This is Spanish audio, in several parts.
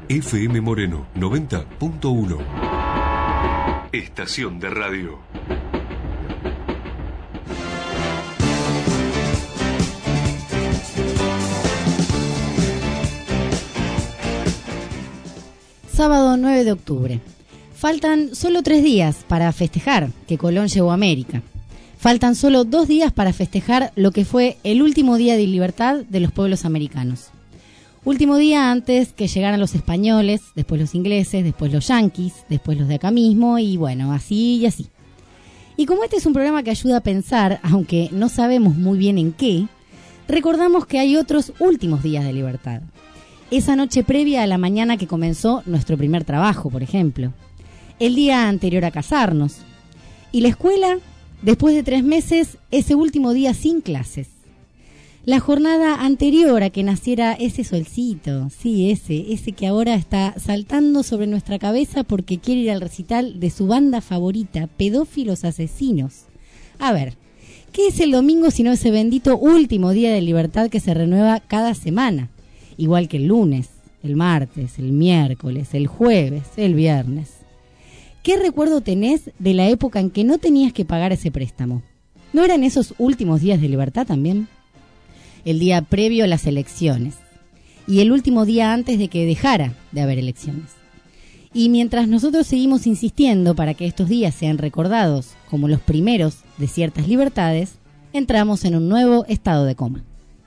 FM Moreno 90.1. Estación de radio. Sábado 9 de octubre. Faltan solo 3 días para festejar que Colón llegó a América. Faltan solo 2 días para festejar lo que fue el último día de libertad de los pueblos americanos. Último día antes que llegaran los españoles, después los ingleses, después los yanquis, después los de acá mismo y bueno, así y así. Y como este es un programa que ayuda a pensar, aunque no sabemos muy bien en qué, recordamos que hay otros últimos días de libertad. Esa noche previa a la mañana que comenzó nuestro primer trabajo, por ejemplo. El día anterior a casarnos. Y la escuela, después de 3 meses, ese último día sin clases. La jornada anterior a que naciera ese solcito, sí, ese que ahora está saltando sobre nuestra cabeza porque quiere ir al recital de su banda favorita, Pedófilos Asesinos. A ver, ¿qué es el domingo sino ese bendito último día de libertad que se renueva cada semana? Igual que el lunes, el martes, el miércoles, el jueves, el viernes. ¿Qué recuerdo tenés de la época en que no tenías que pagar ese préstamo? ¿No eran esos últimos días de libertad también? El día previo a las elecciones. Y el último día antes de que dejara de haber elecciones. Y mientras nosotros seguimos insistiendo para que estos días sean recordados como los primeros de ciertas libertades, entramos en un nuevo estado de coma.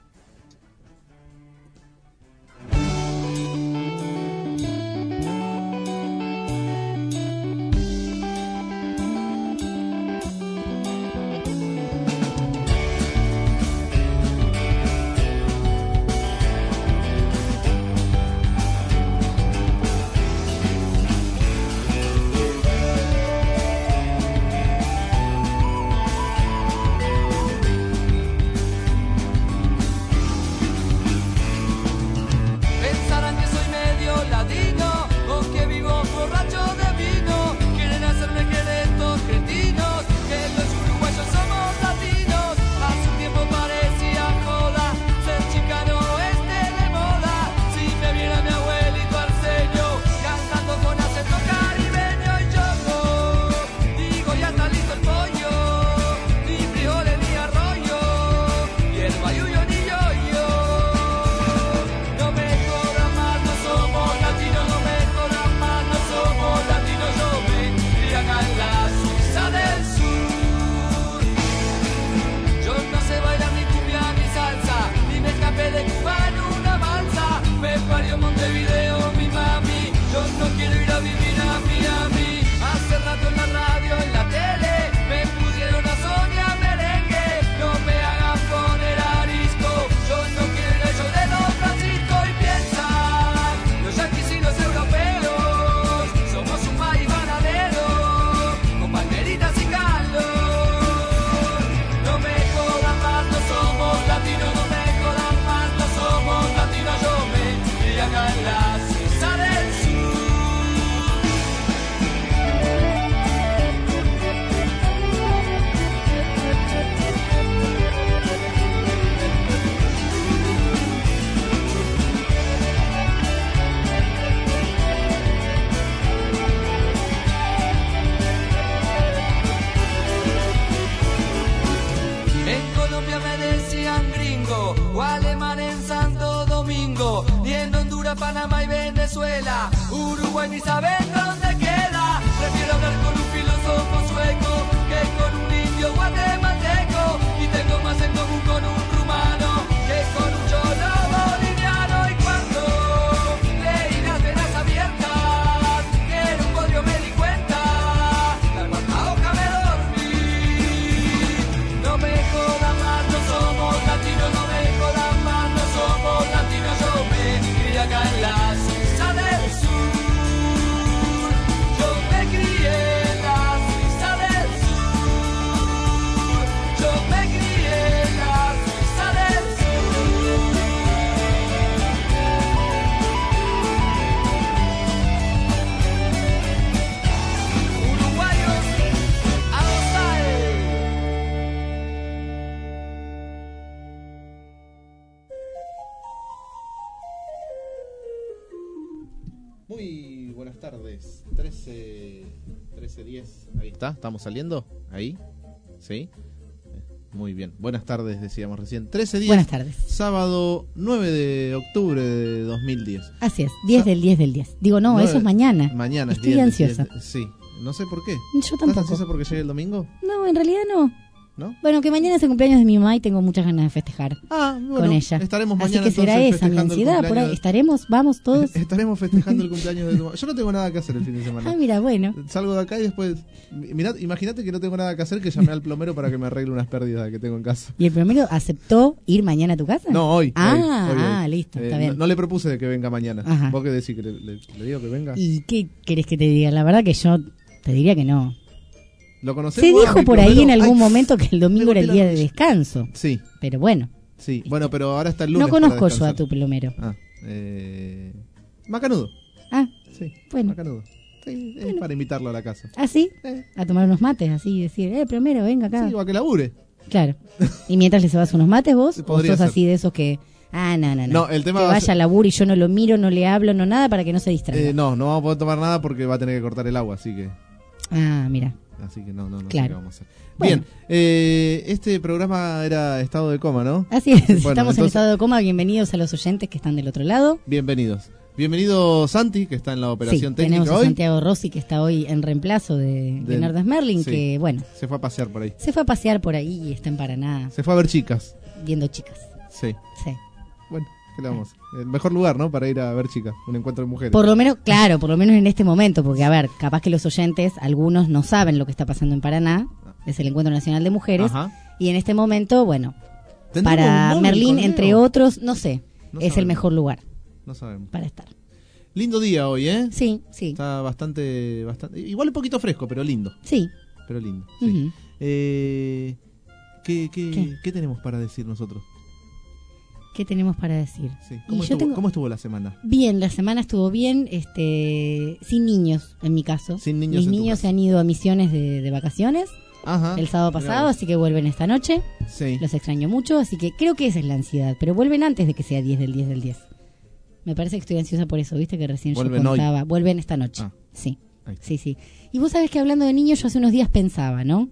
Panamá y Venezuela, Uruguay ni saben dónde queda. Prefiero hablar con un filósofo sueco que con un indio guatemalteco. Y tengo más en común con un rumano que con un cholo boliviano. Y cuando leí las venas abiertas, que era un bodrio me di cuenta. La cuarta hoja me dormí. No me jodan más, no somos latinos. No me jodan más, no somos latinos. Yo me crié acá en la Suiza del Sur. Yo me crié en la Suiza del Sur. Yo me crié en la Suiza Muy buenas tardes. 13:10. Ahí está, ¿estamos saliendo? ¿Ahí? ¿Sí? Muy bien. Buenas tardes, decíamos recién. 13:10. Buenas tardes. Sábado 9 de octubre de 2010. Así es, 10 del 10 del 10. Digo, no, 9, eso es mañana. Mañana es Estoy 10, ansiosa. 10, sí, no sé por qué. Yo ¿Estás tampoco. ansiosa porque llegue el domingo? No, en realidad no. ¿No? Bueno, que mañana es el cumpleaños de mi mamá y tengo muchas ganas de festejar Bueno, con ella. Estaremos Así mañana que será entonces esa mi festejando el ansiedad. Por ahí cumpleaños. estaremos, vamos todos. Estaremos festejando el cumpleaños de tu mamá. Yo no tengo nada que hacer el fin de semana. Ah, mira, bueno. Salgo de acá y después... Mirá, imagínate que no tengo nada que hacer, que llamé al plomero para que me arregle unas pérdidas que tengo en casa. ¿Y el plomero aceptó ir mañana a tu casa? No, hoy. Ah, hoy. Listo, está bien. No le propuse de que venga mañana. Ajá. ¿Vos qué decís? ¿Que le digo que venga? ¿Y qué querés que te diga? La verdad que yo te diría que no. ¿Lo conocés? Se vos, dijo mi por plomero? ahí en algún Ay, momento que el domingo era el golpeé día la de rodilla. descanso. Sí, Pero bueno, sí. Bueno, pero ahora está el lunes. no conozco para yo a descansar. tu plomero. Macanudo. Ah, Sí, bueno. Macanudo. Sí, es para invitarlo a la casa. ¿Ah, sí? Eh, A tomar unos mates, así, decir, plomero, venga acá. Sí, o a que labure. Claro. ¿Y mientras le cebas unos mates vos? ¿O Podría sos ser. así de esos que... no. No, el tema que va a vaya ser- a laburo y yo no lo miro, no le hablo, no nada para que no se distraiga. No vamos a poder tomar nada porque va a tener que cortar el agua, así que Mira. no sé Claro. qué vamos a hacer. Bueno. Bien, este programa era estado de coma, ¿no? Así es, Bueno, estamos en entonces- estado de coma. Bienvenidos a los oyentes que están del otro lado. Bienvenidos. Bienvenido Santi, que está en la operación Sí, técnica tenemos a hoy. Santiago Rossi, que está hoy en reemplazo de Leonardo Smerling, sí. que bueno, Se fue a pasear por ahí. se fue a pasear por ahí y está en Paraná Se fue a ver chicas. viendo chicas. Sí. Sí. Bueno, ¿qué le vamos a hacer? El mejor lugar, ¿no? Para ir a ver chicas. Un encuentro de mujeres. Por lo menos, claro, por lo menos en este momento, porque a ver, capaz que los oyentes, algunos no saben lo que está pasando en Paraná, es el Encuentro Nacional de Mujeres, Ajá. y en este momento, bueno, ¿Tendremos para un móvil Merlín, con Leo? entre otros, no sé, No es el sabemos. mejor lugar No sabemos. para estar. Lindo día hoy, ¿eh? Sí, sí, Está bastante... Igual un poquito fresco, pero lindo. sí. Pero lindo. Sí. Ujú. ¿Qué tenemos para decir nosotros? ¿Qué tenemos para decir? Sí. Y yo tengo- ¿Cómo estuvo la semana? Bien, la semana estuvo bien, sin niños en mi caso. Sin niños Mis en tu niños casa. se han ido a misiones de vacaciones Ajá. el sábado Mirá pasado, vos. así que vuelven esta noche. Sí. Los extraño mucho, así que creo que esa es la ansiedad, pero vuelven antes de que sea 10 del 10 del 10. Me parece que estoy ansiosa por eso, viste que recién Vuelven yo hoy. contaba. Vuelven esta noche. Ah. Sí, Ahí está. sí. Y vos sabés que hablando de niños, yo hace unos días pensaba, ¿no?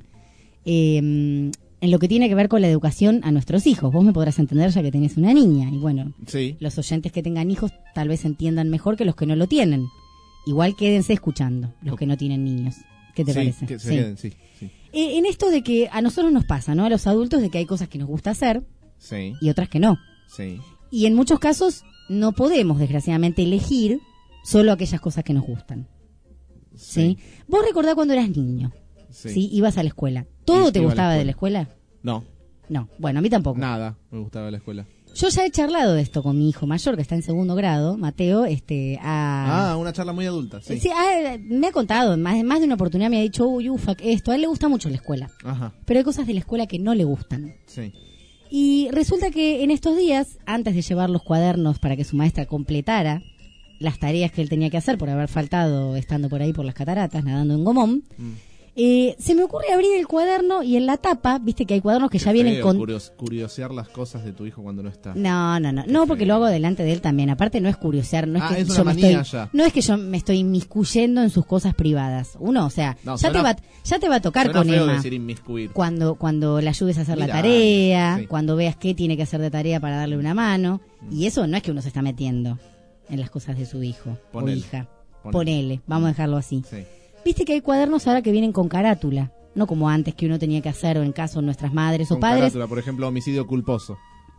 En lo que tiene que ver con la educación a nuestros hijos. Vos me podrás entender ya que tenés una niña. Y bueno, Sí. los oyentes que tengan hijos tal vez entiendan mejor que los que no lo tienen. Igual quédense escuchando, los que no tienen niños. ¿Qué te Sí, parece? que se Sí. queden, sí. Sí. En esto de que a nosotros nos pasa, ¿no? A los adultos, de que hay cosas que nos gusta hacer Sí. y otras que no. Sí. Y en muchos casos no podemos, desgraciadamente, elegir solo aquellas cosas que nos gustan. ¿Sí? Vos recordás cuando eras niño, ¿sí? Ibas a la escuela. ¿Todo Sí, te iba a la gustaba de la escuela. escuela? No, No. Bueno, a mí tampoco. nada me gustaba de la escuela. Yo ya he charlado de esto con mi hijo mayor, que está en segundo grado, Mateo, Una charla muy adulta, sí. Sí, me ha contado, más de una oportunidad me ha dicho, uy, ufa, esto, a él le gusta mucho la escuela, Ajá, pero hay cosas de la escuela que no le gustan. sí. Y resulta que en estos días, antes de llevar los cuadernos para que su maestra completara las tareas que él tenía que hacer por haber faltado estando por ahí por las cataratas, nadando en Gomón, se me ocurre abrir el cuaderno y en la tapa, viste que hay cuadernos que ya vienen Feo con... curiosear las cosas de tu hijo cuando no está. No, porque lo hago delante de él también. Aparte no es curiosear, no es que Es yo una me manía estoy, ya. no es que yo me estoy inmiscuyendo en sus cosas privadas. Uno, o sea, No, ya te va a tocar Suena con feo Emma decir inmiscuir. cuando le ayudes a hacer la Mira, tarea, sí. cuando veas qué tiene que hacer de tarea para darle una mano, y eso no es que uno se está metiendo en las cosas de su hijo Ponele. o hija. Ponele. Ponele, vamos a dejarlo así. Sí. Viste que hay cuadernos ahora que vienen con carátula, no como antes que uno tenía que hacer o en caso de nuestras madres o Con padres. carátula, por ejemplo, homicidio culposo.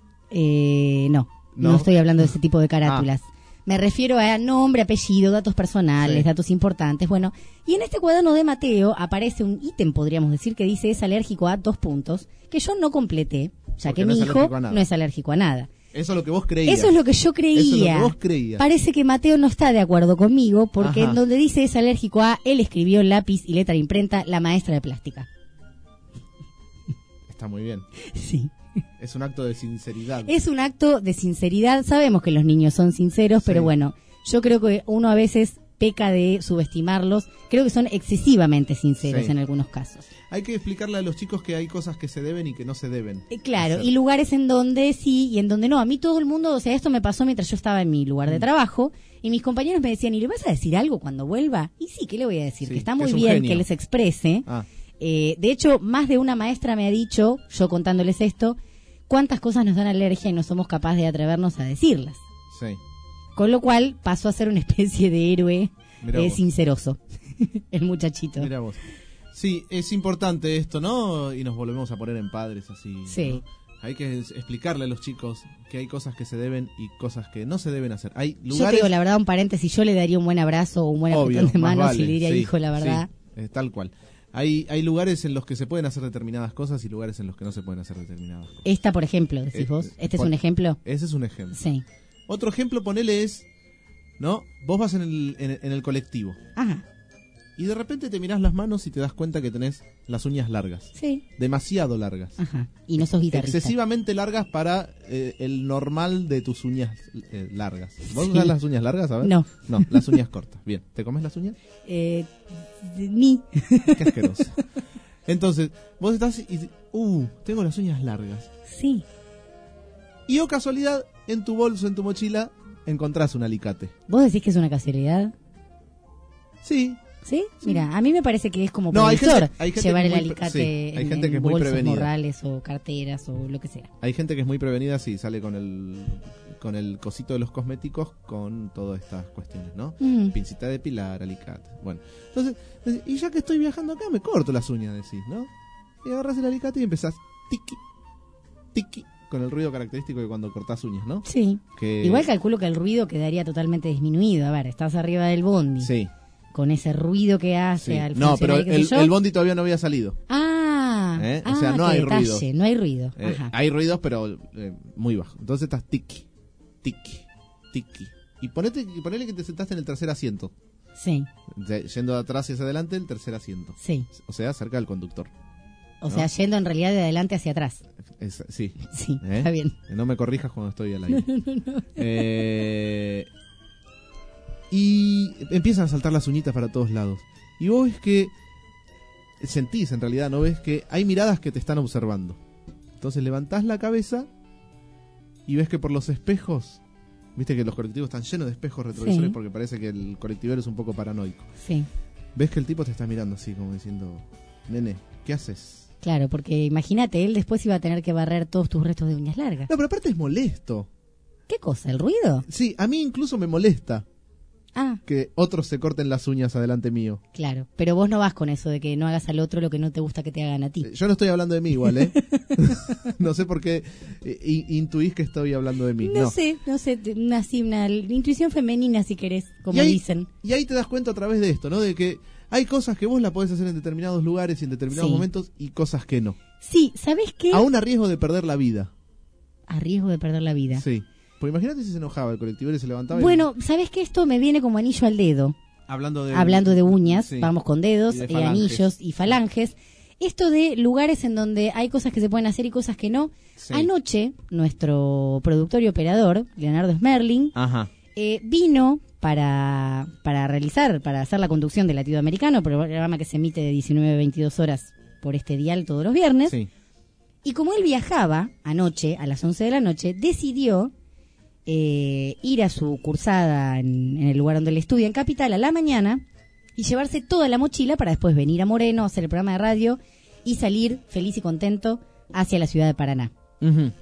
No ¿No? estoy hablando de ese tipo de carátulas. Me refiero a nombre, apellido, datos personales, Sí. datos importantes. Bueno, y en este cuaderno de Mateo aparece un ítem, podríamos decir, que dice es alérgico a 2 puntos, que yo no completé, ya Porque que no mi es hijo alérgico a nada. no es alérgico a nada. Eso es lo que vos creías. Eso es lo que yo creía. Eso es lo que vos creías. Parece que Mateo no está de acuerdo conmigo, porque Ajá. en donde dice es alérgico a, él escribió en lápiz y letra imprenta, la maestra de plástica. Está muy bien. Sí. Es un acto de sinceridad. Es un acto de sinceridad. Sabemos que los niños son sinceros, pero Sí. bueno, yo creo que uno a veces peca de subestimarlos. Creo que son excesivamente sinceros Sí. en algunos casos. Hay que explicarle a los chicos que hay cosas que se deben y que no se deben. Claro, hacer. y lugares en donde sí y en donde no. A mí todo el mundo, o sea, esto me pasó mientras yo estaba en mi lugar de trabajo y mis compañeros me decían, ¿y le vas a decir algo cuando vuelva? Y sí, ¿qué le voy a decir? Sí, que está que muy es un bien genio. que les exprese. Ah, De hecho, más de una maestra me ha dicho, yo contándoles esto, cuántas cosas nos dan alergia y no somos capaces de atrevernos a decirlas. sí. Con lo cual pasó a ser una especie de héroe Mirá vos. sinceroso, el muchachito. Mira vos. Sí, es importante esto, ¿no? Y nos volvemos a poner en padres así. Sí. ¿no? Hay que explicarle a los chicos que hay cosas que se deben y cosas que no se deben hacer. Hay Yo lugares... te digo la verdad, un paréntesis, yo le daría un buen abrazo o un buen Obvio, apretón de más manos vale, y le diría, sí, hijo, la verdad. sí, tal cual. Hay lugares en los que se pueden hacer determinadas cosas y lugares en los que no se pueden hacer determinadas cosas. Esta, por ejemplo, decís vos. ¿Este es un ejemplo? Ese es un ejemplo. Sí. Otro ejemplo, ponele es, ¿no? Vos vas en el colectivo Ajá, y de repente te mirás las manos y te das cuenta que tenés las uñas largas. sí. Demasiado largas. Ajá. Y no sos guitarrista. Excesivamente largas para el normal de tus uñas largas. ¿Vos Sí. usás las uñas largas? A ver. No. No, las uñas cortas. Bien. ¿Te comes las uñas? Ni. Qué asquerosa. Entonces, vos estás y... tengo las uñas largas. Sí. Y o casualidad, en tu bolso, en tu mochila, encontrás un alicate. ¿Vos decís que es una casualidad? Sí. ¿Sí? Mira, a mí me parece que es como No, hay previsor gente llevar que el es muy alicate sí, hay en, gente que es muy bolsos prevenida. morrales o carteras o lo que sea. Hay gente que es muy prevenida, sí, sale con el cosito de los cosméticos con todas estas cuestiones, ¿no? Pincita de pilar, alicate. Bueno, entonces, y ya que estoy viajando acá, me corto las uñas, decís, ¿no? Y agarras el alicate y empezás tiqui, tiqui, con el ruido característico de cuando cortás uñas, ¿no? Sí. Que... Igual calculo que el ruido quedaría totalmente disminuido. A ver, estás arriba del bondi. Sí, Con ese ruido que hace sí. al No, pero funcionario, qué sé yo. el bondi todavía no había salido. Ah, O sea, no qué hay detalle, ruido. no hay ruido. Ajá. Hay ruidos, pero muy bajo. Entonces estás tiki, tiki, tiki. Y ponele que te sentaste en el tercer asiento. Sí, Yendo de atrás y hacia adelante, el tercer asiento. sí. O sea, cerca del conductor. O ¿No? sea, yendo en realidad de adelante hacia atrás. Sí. Sí, está bien. No me corrijas cuando estoy al aire. Y empiezan a saltar las uñitas para todos lados. Y vos ves que... Sentís, en realidad, ¿no ves? Que hay miradas que te están observando. Entonces levantás la cabeza y ves que por los espejos... Viste que los colectivos están llenos de espejos retrovisores Sí. porque parece que el colectivero es un poco paranoico. Sí, Ves que el tipo te está mirando así, como diciendo... Nene, ¿qué haces? claro, porque imagínate, él después iba a tener que barrer todos tus restos de uñas largas. No, pero aparte es molesto. ¿Qué cosa? ¿El ruido? Sí, a mí incluso me molesta Ah, que otros se corten las uñas adelante mío. claro. Pero vos no vas con eso de que no hagas al otro lo que no te gusta que te hagan a ti. Yo no estoy hablando de mí igual, ¿eh? No sé por qué intuís que estoy hablando de mí. No sé, una intuición femenina si querés, como y ahí, dicen. Y ahí te das cuenta a través de esto, ¿no? De que hay cosas que vos la podés hacer en determinados lugares y en determinados Sí. momentos y cosas que no. Sí, ¿sabés qué? Aún a riesgo de perder la vida. A riesgo de perder la vida. Sí. Porque imagínate si se enojaba el colectivero y se levantaba y... Bueno, ¿sabés qué? Esto me viene como anillo al dedo. Hablando de uñas, sí. vamos con dedos, Y de falanges. anillos y falanges. Esto de lugares en donde hay cosas que se pueden hacer y cosas que no. Sí. Anoche, nuestro productor y operador, Leonardo Smerling, Ajá. vino para hacer la conducción de Latinoamericano, programa que se emite de 19 a 22 horas por este dial todos los viernes. Sí. Y como él viajaba anoche, a las 11 de la noche, decidió ir a su cursada en el lugar donde él estudia, en Capital, a la mañana, y llevarse toda la mochila para después venir a Moreno, hacer el programa de radio y salir feliz y contento hacia la ciudad de Paraná. Ujú.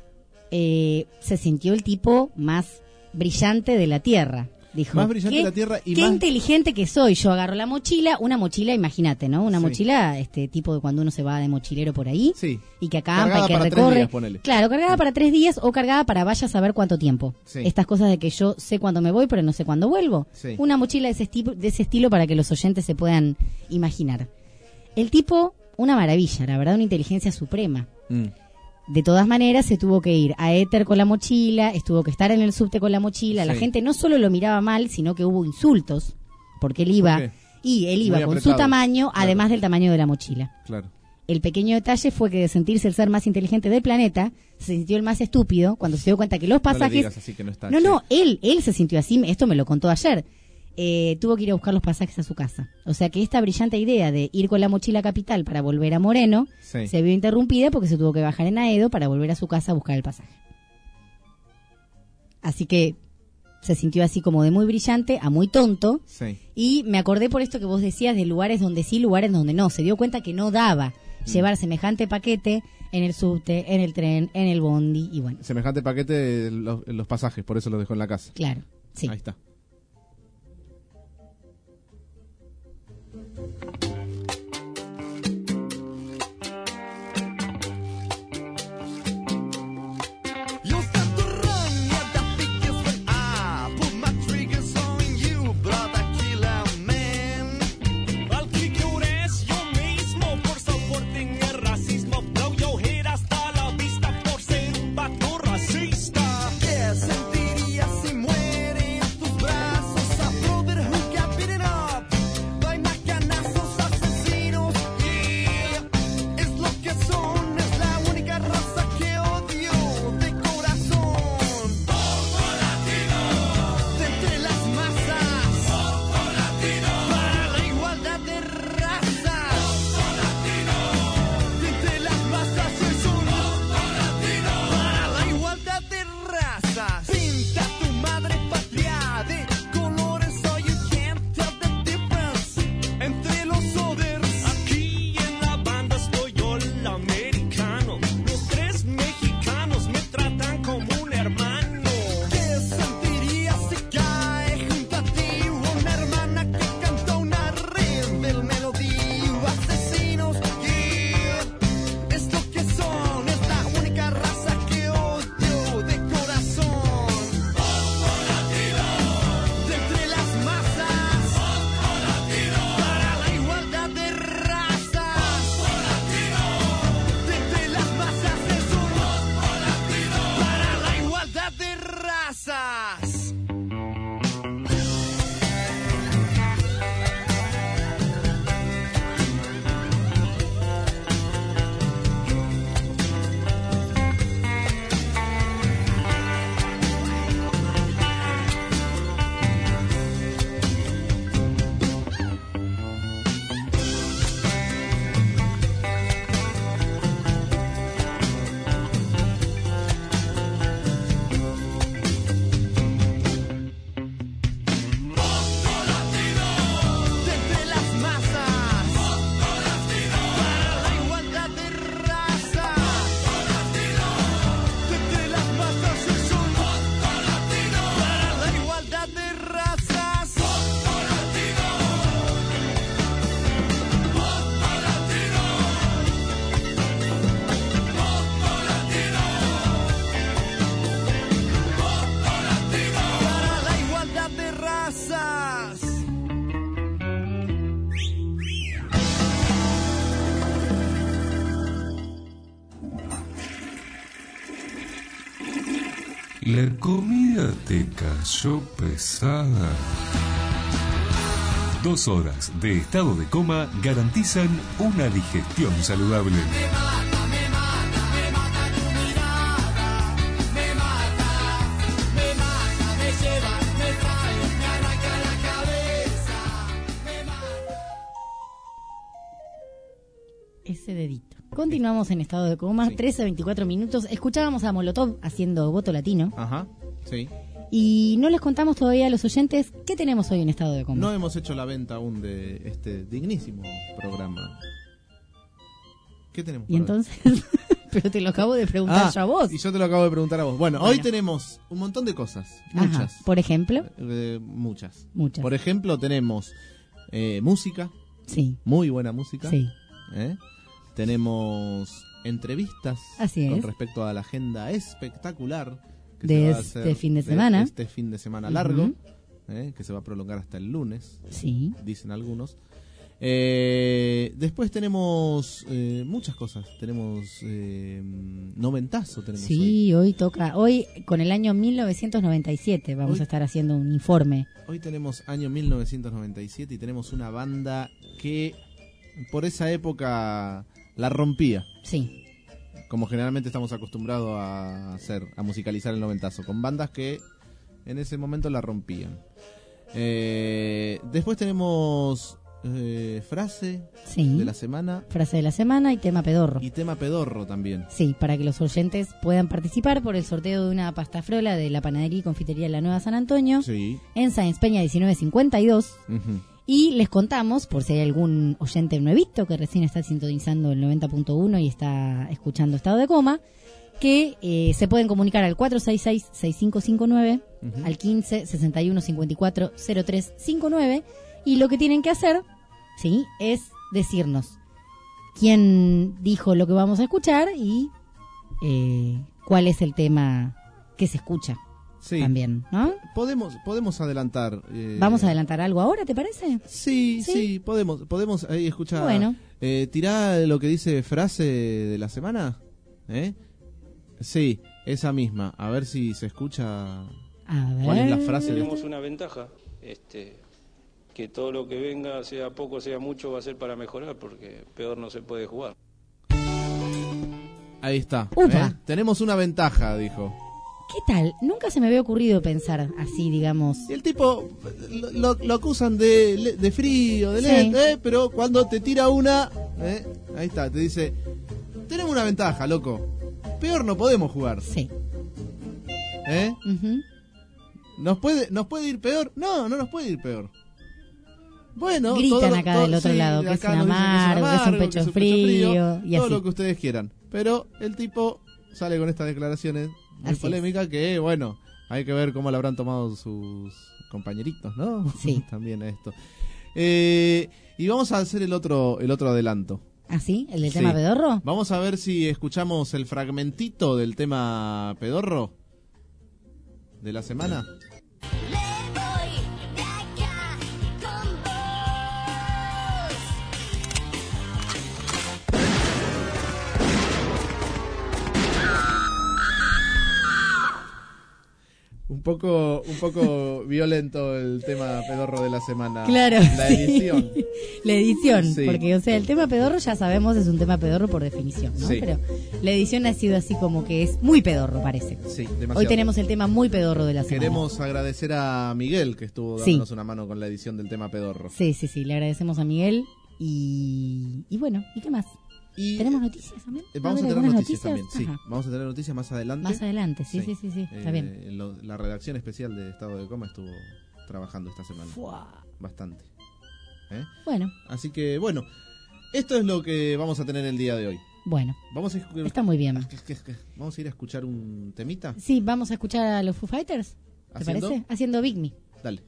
Se sintió el tipo más brillante de la Tierra. Dijo, Más brillante "¿Qué- de la Tierra y qué más... inteligente que soy". Yo agarro la mochila, una mochila, imagínate, ¿no? Una Sí. mochila, tipo de cuando uno se va de mochilero por ahí Sí. y que acampa Cargada y que para 3 recorre. días, ponele. Claro, cargada para 3 días o cargada para vaya a saber cuánto tiempo. Sí. Estas cosas de que yo sé cuándo me voy, pero no sé cuándo vuelvo. Sí. Una mochila de ese estilo para que los oyentes se puedan imaginar. El tipo, una maravilla, la verdad, una inteligencia suprema. Mm. De todas maneras, se tuvo que ir a Éter con la mochila, estuvo que estar en el subte con la mochila. La Sí. gente no solo lo miraba mal, sino que hubo insultos, porque él iba, ¿Por qué? y él iba Muy con apretado. su tamaño, Claro. además del tamaño de la mochila. Claro. El pequeño detalle fue que de sentirse el ser más inteligente del planeta, se sintió el más estúpido cuando se dio cuenta que los No le pasajes... digas así que no está. No, che. él se sintió así, esto me lo contó ayer. tuvo que ir a buscar los pasajes a su casa. O sea que esta brillante idea de ir con la mochila a Capital para volver a Moreno se vio interrumpida porque se tuvo que bajar en Aedo para volver a su casa a buscar el pasaje. Así que se sintió así como de muy brillante a muy tonto. Y me acordé por esto que vos decías de lugares donde sí, lugares donde no. Se dio cuenta que no daba llevar semejante paquete en el subte, en el tren, en el bondi y bueno. Semejante paquete los pasajes, por eso los dejó en la casa. Claro, sí. Ahí está. La comida te cayó pesada. 2 horas de estado de coma garantizan una digestión saludable. Ese dedito. Continuamos en estado de coma, 13 a 24 minutos. Escuchábamos a Molotov haciendo Voto Latino. Ajá, sí. Y no les contamos todavía a los oyentes qué tenemos hoy en estado de coma. No hemos hecho la venta aún de este dignísimo programa. ¿Qué tenemos? Y entonces, pero te lo acabo de preguntar yo a vos. Y yo te lo acabo de preguntar a vos. Bueno, hoy tenemos un montón de cosas. Muchas. Ajá. ¿Por ejemplo? Muchas. Muchas. Por ejemplo, tenemos música. Sí. Muy buena música. Sí. Tenemos entrevistas con respecto a la agenda espectacular que de se va a este hacer fin de semana. Este fin de semana largo, que se va a prolongar hasta el lunes, sí, dicen algunos. Después tenemos muchas cosas. Tenemos noventazo. Sí, hoy toca. Hoy con el año 1997 vamos a estar haciendo un informe. Hoy tenemos año 1997 y tenemos una banda que por esa época la rompía. Sí. Como generalmente estamos acostumbrados a hacer, a musicalizar el noventazo, con bandas que en ese momento la rompían. Después tenemos frase Sí. de la semana Frase de la semana y tema pedorro. y tema pedorro también. Sí, para que los oyentes puedan participar por el sorteo de una pasta frola de la panadería y confitería La Nueva San Antonio Sí. en Sáenz Peña 1952. Ujú. Y les contamos, por si hay algún oyente nuevito que recién está sintonizando el 90.1 y está escuchando Estado de Coma, que se pueden comunicar al 466-6559, Ujú. al 15-61-54-0359, y lo que tienen que hacer, ¿sí?, es decirnos quién dijo lo que vamos a escuchar y cuál es el tema que se escucha Sí. también, ¿no? Podemos adelantar. ¿Vamos a adelantar algo ahora, te parece? Sí, ¿Sí? sí, podemos ahí escuchar. Bueno. Tirá lo que dice frase de la semana. Sí, esa misma. A ver si se escucha. A ver. ¿Cuál es la frase? Tenemos una ventaja, que todo lo que venga, sea poco, sea mucho, va a ser para mejorar, porque peor no se puede jugar. Ahí está. Upa. Tenemos una ventaja, dijo. ¿Qué tal? Nunca se me había ocurrido pensar así, digamos. Y el tipo lo acusan de frío, de Sí. lento, pero cuando te tira una, ahí está, te dice, tenemos una ventaja, loco. Peor no podemos jugar. Sí. Ujú. ¿Nos puede ir peor? No nos puede ir peor. Bueno, Gritan acá del otro lado, que es acá un nos dicen amargo, que es un pecho frío, y todo así. lo que ustedes quieran. Pero el tipo sale con estas declaraciones muy Así polémicas que, bueno, hay que ver cómo lo habrán tomado sus compañeritos, ¿no? Sí. También a esto. Y vamos a hacer el otro adelanto. ¿Ah, sí? ¿El del Sí. tema pedorro? Vamos a ver si escuchamos el fragmentito del tema pedorro de la semana. Un poco violento el tema pedorro de la semana. Claro. La sí. edición. La edición, Sí. porque, o sea, el tema pedorro ya sabemos es un tema pedorro por definición, ¿no? Sí. Pero la edición ha sido así como que es muy pedorro, parece. Sí, demasiado. Hoy tenemos el tema muy pedorro de la semana. Queremos agradecer a Miguel que estuvo Sí. dándonos una mano con la edición del tema pedorro. Sí, le agradecemos a Miguel y bueno, ¿y qué más? Y ¿Tenemos noticias también? vamos a ver, tener algunas noticias también, sí. Ajá. Vamos a tener noticias más adelante. Más adelante, sí, está bien. La redacción especial de Estado de Coma estuvo trabajando esta semana. Fua. Bastante. Bueno, Así que, bueno, esto es lo que vamos a tener el día de hoy. bueno, Vamos a está muy bien. Vamos a ir a escuchar un temita. Sí, vamos a escuchar a los Foo Fighters, ¿te ¿Haciendo? parece? Haciendo Big Me. Dale.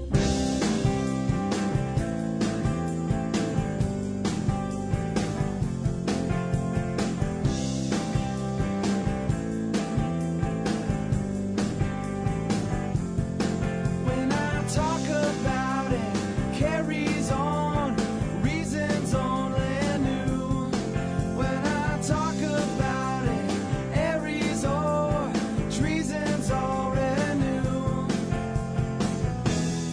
When I talk about it, carries on, reasons only new. When I talk about it, Aries or treason's already new.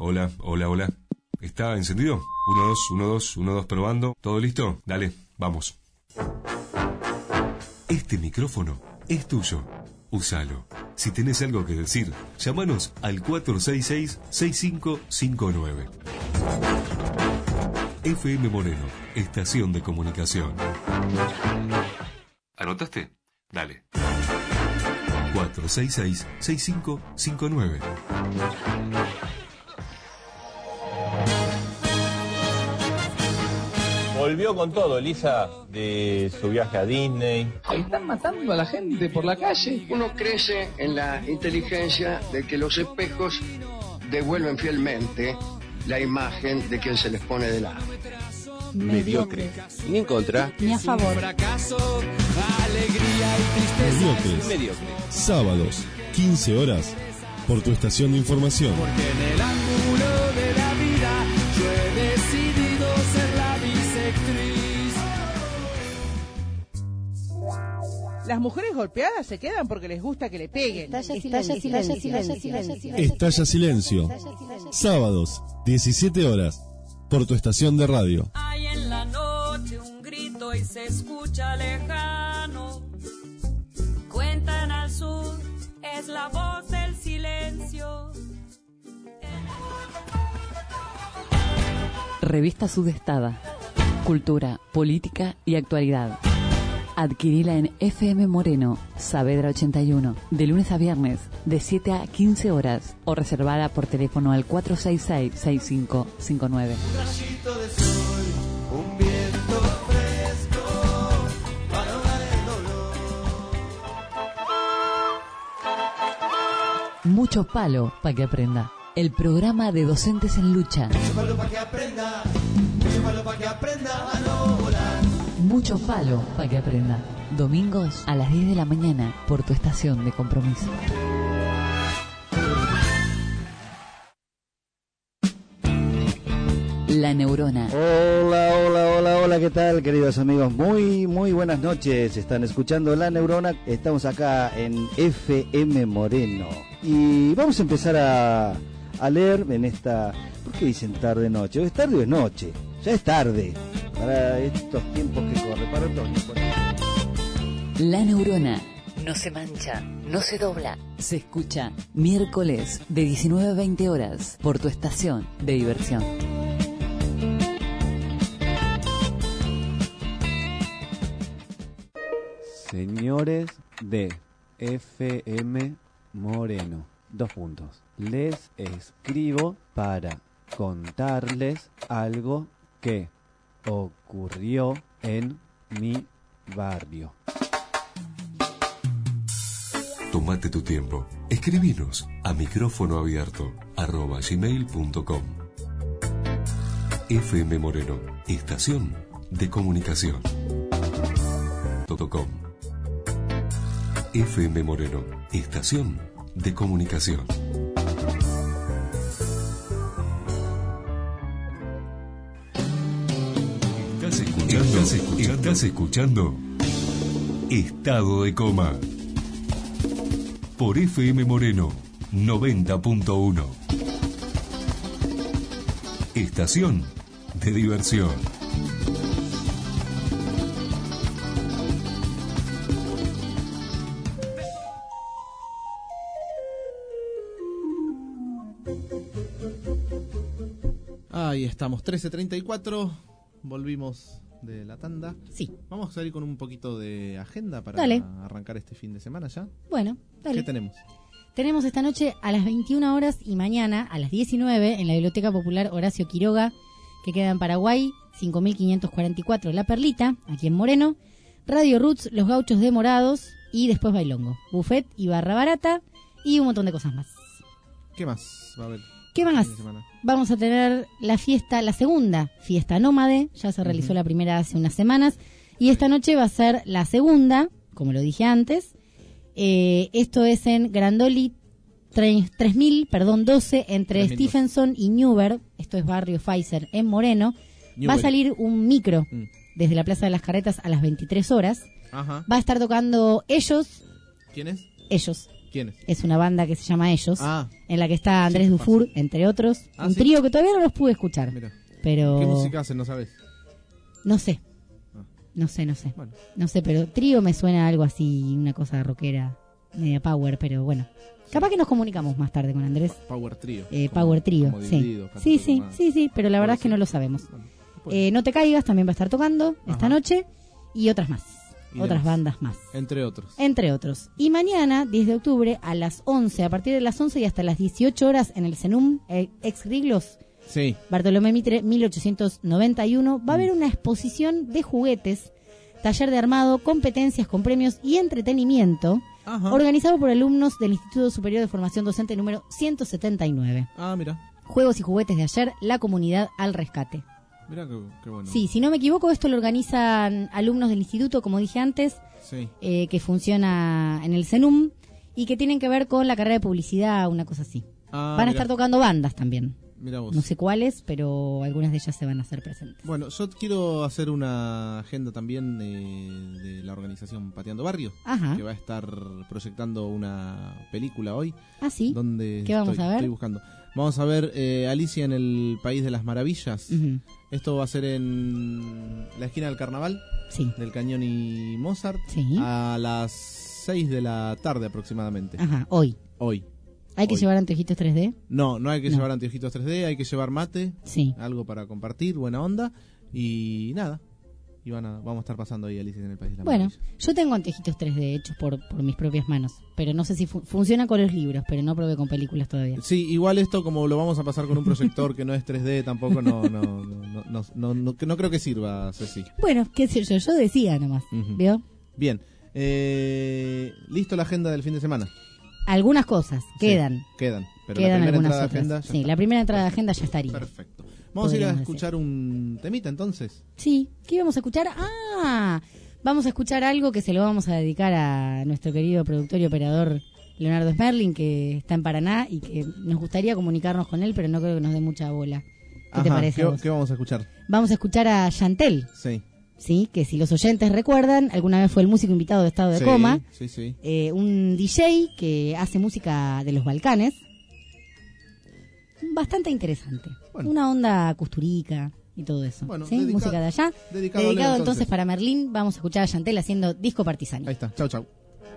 Hola. ¿Está encendido? 1, 2, 1, 2, probando. ¿Todo listo? Dale, vamos. Este micrófono es tuyo. Úsalo. Si tenés algo que decir, llámanos al 466-6559. FM Moreno, estación de comunicación. ¿Anotaste? Dale. 466-6559. Volvió con todo, Elisa, de su viaje a Disney. Están matando a la gente por la calle. Uno crece en la inteligencia de que los espejos devuelven fielmente la imagen de quien se les pone de lado. Mediocre. Ni en contra. Ni a favor. Fracaso, alegría y tristeza. Mediocres. Sábados, 15 horas, por tu estación de información. Porque en el ángulo de la vida yo he decidido ser la bisectriz. Las mujeres golpeadas se quedan porque les gusta que le peguen. Estalla Silencio. Sábados, 17 horas, por tu estación de radio. Hay en la noche un grito y se escucha lejano. Cuentan al sur, es la voz del silencio. Revista Sudestada. Cultura, política y actualidad. Adquirila en FM Moreno, Saavedra 81, de lunes a viernes, de 7 a 15 horas, o reservada por teléfono al 466-6559. Un rayito de sol, un viento fresco, para ahogar el dolor. Mucho palo para que aprenda. El programa de docentes en lucha. Mucho palo para que aprenda, mucho palo para que aprenda a no volar. Mucho palo para que aprenda. Domingos a las 10 de la mañana por tu estación de compromiso. La Neurona. Hola, ¿qué tal, queridos amigos? Muy buenas noches. Están escuchando La Neurona. Estamos acá en FM Moreno. Y vamos a empezar a leer en esta... ¿Por qué dicen tarde-noche? ¿Es tarde o es noche? Ya es tarde. Para estos tiempos que corren, para todos. La Neurona. No se mancha, no se dobla. Se escucha miércoles de 19 a 20 horas por tu estación de diversión. Señores de FM Moreno, 2 puntos. Les escribo para contarles algo que ocurrió en mi barrio. Tómate tu tiempo. Escribinos a micrófonoabierto@gmail.com. FM Moreno, estación de comunicación. .com. FM Moreno, estación de comunicación. ¿Estás escuchando? Estado de coma. Por FM Moreno 90.1. Estación de diversión. Ahí estamos, 13:34. Volvimos de la tanda. Sí. Vamos a salir con un poquito de agenda para arrancar este fin de semana ya. Bueno, dale. ¿Qué tenemos? Tenemos esta noche a las 21 horas y mañana a las 19 en la Biblioteca Popular Horacio Quiroga, que queda en Paraguay, 5544 La Perlita, aquí en Moreno, Radio Roots, Los Gauchos de Morados y después Bailongo, buffet y barra barata y un montón de cosas más. ¿Qué más va a haber? ¿Qué más? Vamos a tener la fiesta, la segunda fiesta nómade, ya se realizó la primera hace unas semanas, y esta noche va a ser la segunda, como lo dije antes. Esto es en Grandoli 12, entre Stephenson y Newberg, esto es barrio Pfizer en Moreno. Newberg. Va a salir un micro desde la Plaza de las Carretas a las 23 horas. Ajá. Va a estar tocando ellos. ¿Quiénes? Ellos. ¿Quiénes? Es una banda que se llama Ellos, Ah. en la que está Andrés Dufour, entre otros. Ah, un ¿sí? trío que todavía no los pude escuchar. Mira. Pero... ¿Qué música hacen? ¿No sabes? No sé. No sé. Bueno. No sé, pero trío me suena algo así, una cosa rockera, media power, pero bueno. Capaz que nos comunicamos más tarde con Andrés. Power Trio. Power Trio, como sí. dividido, Sí, pero la verdad es que no lo sabemos. No te caigas, también va a estar tocando esta noche y otras más. Otras bandas más. Entre otros. Entre otros. Y mañana, 10 de octubre, a las 11, a partir de las 11 y hasta las 18 horas en el Zenum, ex Riglos, sí. Bartolomé Mitre, 1891, va a haber una exposición de juguetes, taller de armado, competencias con premios y entretenimiento, organizado por alumnos del Instituto Superior de Formación Docente número 179. Ah, mira. Juegos y juguetes de ayer, la comunidad al rescate. Mira qué bueno. Sí, si no me equivoco, esto lo organizan alumnos del instituto, como dije antes, Sí. que funciona en el CENUM y que tienen que ver con la carrera de publicidad, una cosa así. Ah, van a mira. estar tocando bandas también. Mira vos. No sé cuáles, pero algunas de ellas se van a hacer presentes. Bueno, yo quiero hacer una agenda también de la organización Pateando Barrio, Ajá. que va a estar proyectando una película hoy. Ah, sí. Donde ¿Qué vamos a ver? Estoy buscando. Vamos a ver Alicia en el País de las Maravillas. Ujú. Esto va a ser en la esquina del Carnaval, Sí. del Cañón y Mozart, Sí. a las 6 de la tarde aproximadamente. Ajá, hoy. Hoy. ¿Hay que Hoy. llevar anteojitos 3D? No hay que No. llevar anteojitos 3D, hay que llevar mate, Sí. algo para compartir, buena onda, y nada. Y vamos a estar pasando ahí Alicia en el País de las Bueno, Maravillas. yo tengo anteojitos 3D hechos por mis propias manos, pero no sé si funcionan con los libros, pero no probé con películas todavía. Sí, igual esto como lo vamos a pasar con un proyector que no es 3D, tampoco no creo que sirva, Ceci. Bueno, qué sé yo decía nomás, Ujú. ¿vio? Bien, listo la agenda del fin de semana. Algunas cosas quedan. Quedan, pero Quedan la primera algunas entrada de otras. agenda ya Sí, está. la primera entrada de agenda ya estaría. Perfecto. Vamos a ir a Podríamos escuchar un temita entonces. Sí, ¿qué íbamos a escuchar? Vamos a escuchar algo que se lo vamos a dedicar a nuestro querido productor y operador Leonardo Smerling, que está en Paraná y que nos gustaría comunicarnos con él, pero no creo que nos dé mucha bola. ¿Qué te parece a vos? ¿Qué vamos a escuchar? Vamos a escuchar a Chantel, Sí. ¿sí? Que si los oyentes recuerdan, alguna vez fue el músico invitado de Estado de Coma, Sí. un DJ que hace música de los Balcanes, bastante interesante. Bueno. Una onda custurica y todo eso. Bueno, ¿sí? Música de allá. dedicado a Leo, entonces entonces. para Merlín, vamos a escuchar a Chantel haciendo Disco Partisani. Ahí está, chau.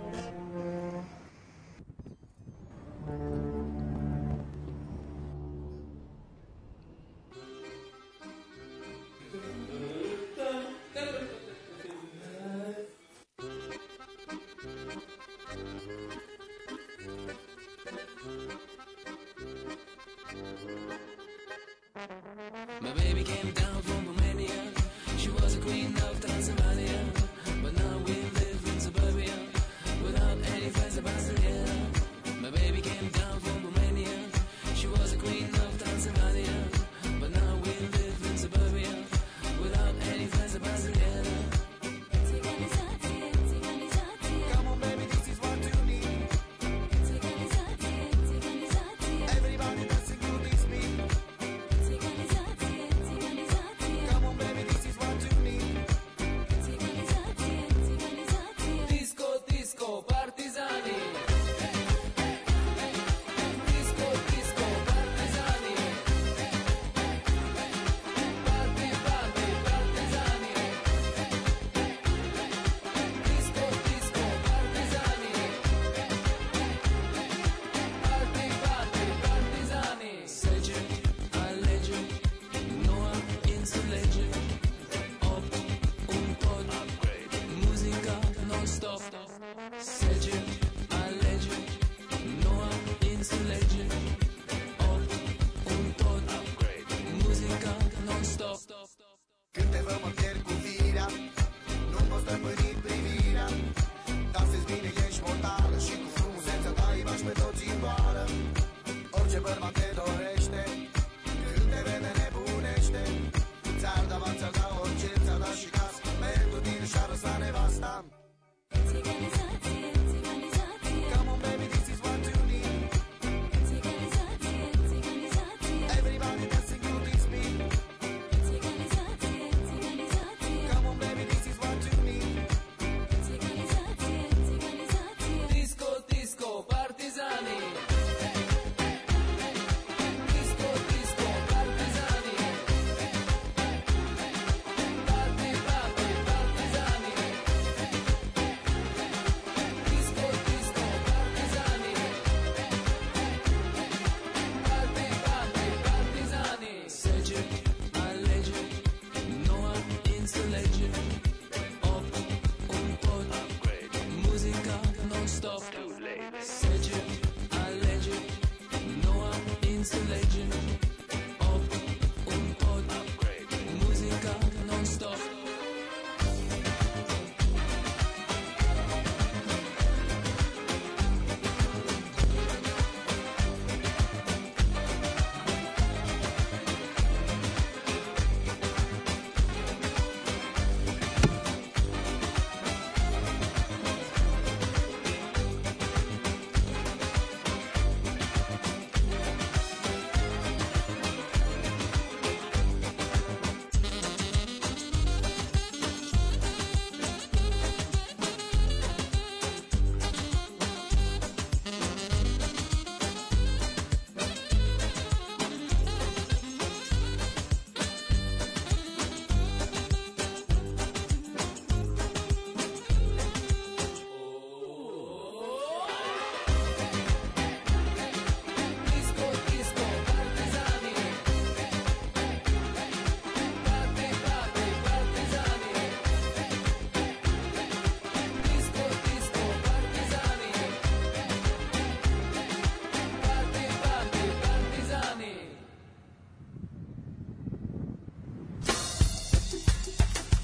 My baby came down from Romania. She was a queen of Transylvania, but now we live in suburbia without any fancy Brasilia. My baby came down from Romania. She was a queen of Transylvania, but now we live in suburbia without any fancy Brasilia. Come on, baby, this is what you need. Everybody dancing to this beat. Come on, baby, this is what you need.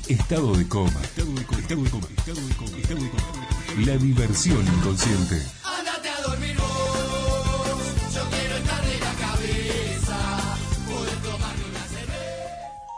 Estado de coma. La diversión inconsciente. Andate a dormir vos, yo quiero estar de la cabeza, poder tomarme una cerveza.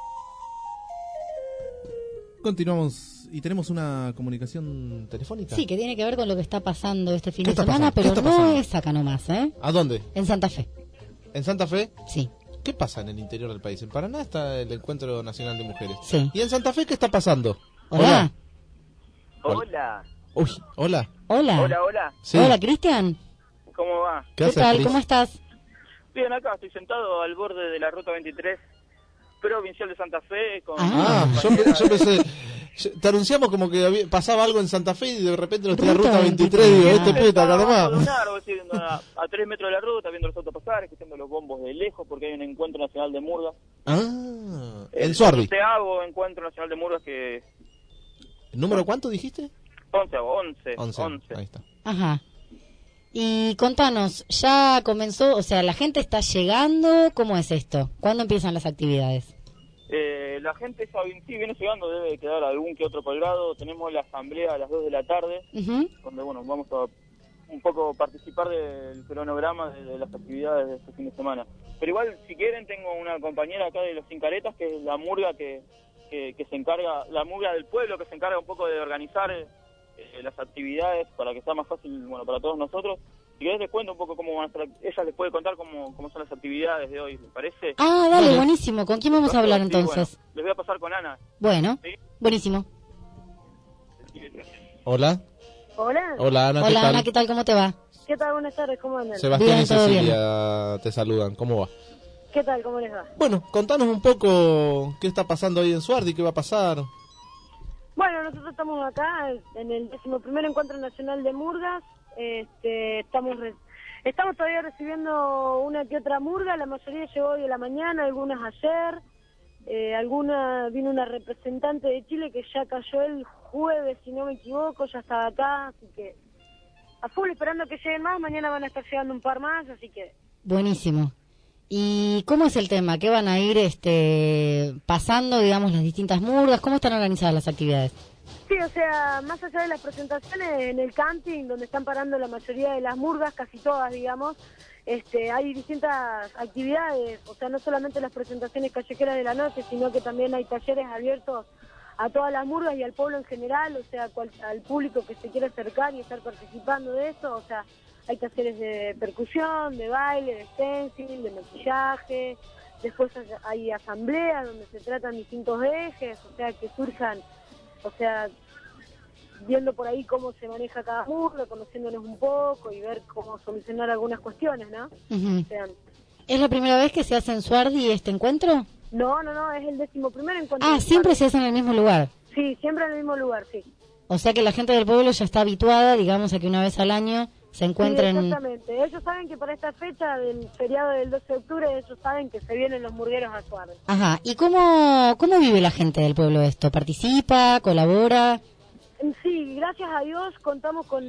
Continuamos y tenemos una comunicación telefónica. Sí, que tiene que ver con lo que está pasando este fin ¿Qué de está semana, pasando? pero ¿Qué está no pasando? es acá nomás, ¿eh? ¿A dónde? En Santa Fe. ¿En Santa Fe? Sí. ¿Qué pasa en el interior del país? En Paraná está el Encuentro Nacional de Mujeres. Sí. ¿Y en Santa Fe qué está pasando? Hola. Hola. Uy, hola. Hola. Hola, hola. Sí. Hola, Cristian. ¿Cómo va? ¿Qué haces, tal? Cris? ¿Cómo estás? Bien, acá estoy sentado al borde de la ruta 23, provincial de Santa Fe. Con Yo pensé, te anunciamos como que pasaba algo en Santa Fe y de repente nos tira Ruta 23 y digo, este puta, acá nomás. A 3 metros de la ruta, viendo los autos pasar, escuchando los bombos de lejos, porque hay un encuentro nacional de murgas. En Suardi. Te hago encuentro nacional de murgas que... ¿Número cuánto dijiste? 11. Ahí está. Ajá. Y contanos, ¿ya comenzó? O sea, ¿la gente está llegando? ¿Cómo es esto? ¿Cuándo empiezan las actividades? La gente sí viene llegando, debe quedar algún que otro colgado. Tenemos la asamblea a las 2 de la tarde, donde bueno, vamos a un poco participar del cronograma de las actividades de este fin de semana. Pero igual, si quieren, tengo una compañera acá de los Sin Caretas, que es la murga que se encarga, la murga del pueblo, que se encarga un poco de organizar las actividades para que sea más fácil, bueno, para todos nosotros. Si querés les cuento un poco cómo van a estar, ella les puede contar cómo son las actividades de hoy, ¿les parece? Ah, dale, buenísimo. ¿Con quién vamos a hablar Sí, entonces? bueno, les voy a pasar con Ana. Bueno, ¿Sí? buenísimo. Hola. Hola. Hola, Ana, ¿qué Hola, tal? Ana, ¿qué tal? ¿Cómo te va? ¿Qué tal? Buenas tardes, ¿cómo andan? Sebastián Bien, y todo Cecilia te saludan. ¿Cómo va? ¿Qué tal? ¿Cómo les va? Bueno, contanos un poco qué está pasando ahí en Suardi, qué va a pasar. Bueno, nosotros estamos acá en el 11º Encuentro Nacional de Murgas. Estamos todavía recibiendo una que otra murga, la mayoría llegó hoy a la mañana, algunas ayer. Vino una representante de Chile que ya cayó el jueves, si no me equivoco, ya estaba acá, así que a full esperando que lleguen más. Mañana van a estar llegando un par más, así que... Buenísimo. ¿Y cómo es el tema? ¿Qué van a ir pasando, digamos, las distintas murgas? ¿Cómo están organizadas las actividades? Sí, o sea, más allá de las presentaciones en el camping, donde están parando la mayoría de las murgas, casi todas, digamos, hay distintas actividades, o sea, no solamente las presentaciones callejeras de la noche, sino que también hay talleres abiertos a todas las murgas y al pueblo en general, o sea, al público que se quiera acercar y estar participando de eso, o sea, hay talleres de percusión, de baile, de stencil, de maquillaje, después hay asambleas donde se tratan distintos ejes, o sea, que surjan, o sea, viendo por ahí cómo se maneja cada murga, conociéndonos un poco y ver cómo solucionar algunas cuestiones, ¿no? Ujú. O sea, ¿Es la primera vez que se hace en Suardi este encuentro? no, es el 11º encuentro. Ah, de siempre Suardi. se hace en el mismo lugar. Sí, siempre en el mismo lugar, sí. O sea que la gente del pueblo ya está habituada, digamos, a que una vez al año se encuentren... Sí, exactamente. Ellos saben que para esta fecha del feriado del 12 de octubre, ellos saben que se vienen los murgueros a Suardi. Ajá. ¿Y cómo vive la gente del pueblo esto? ¿Participa? ¿Colabora? Sí, gracias a Dios contamos con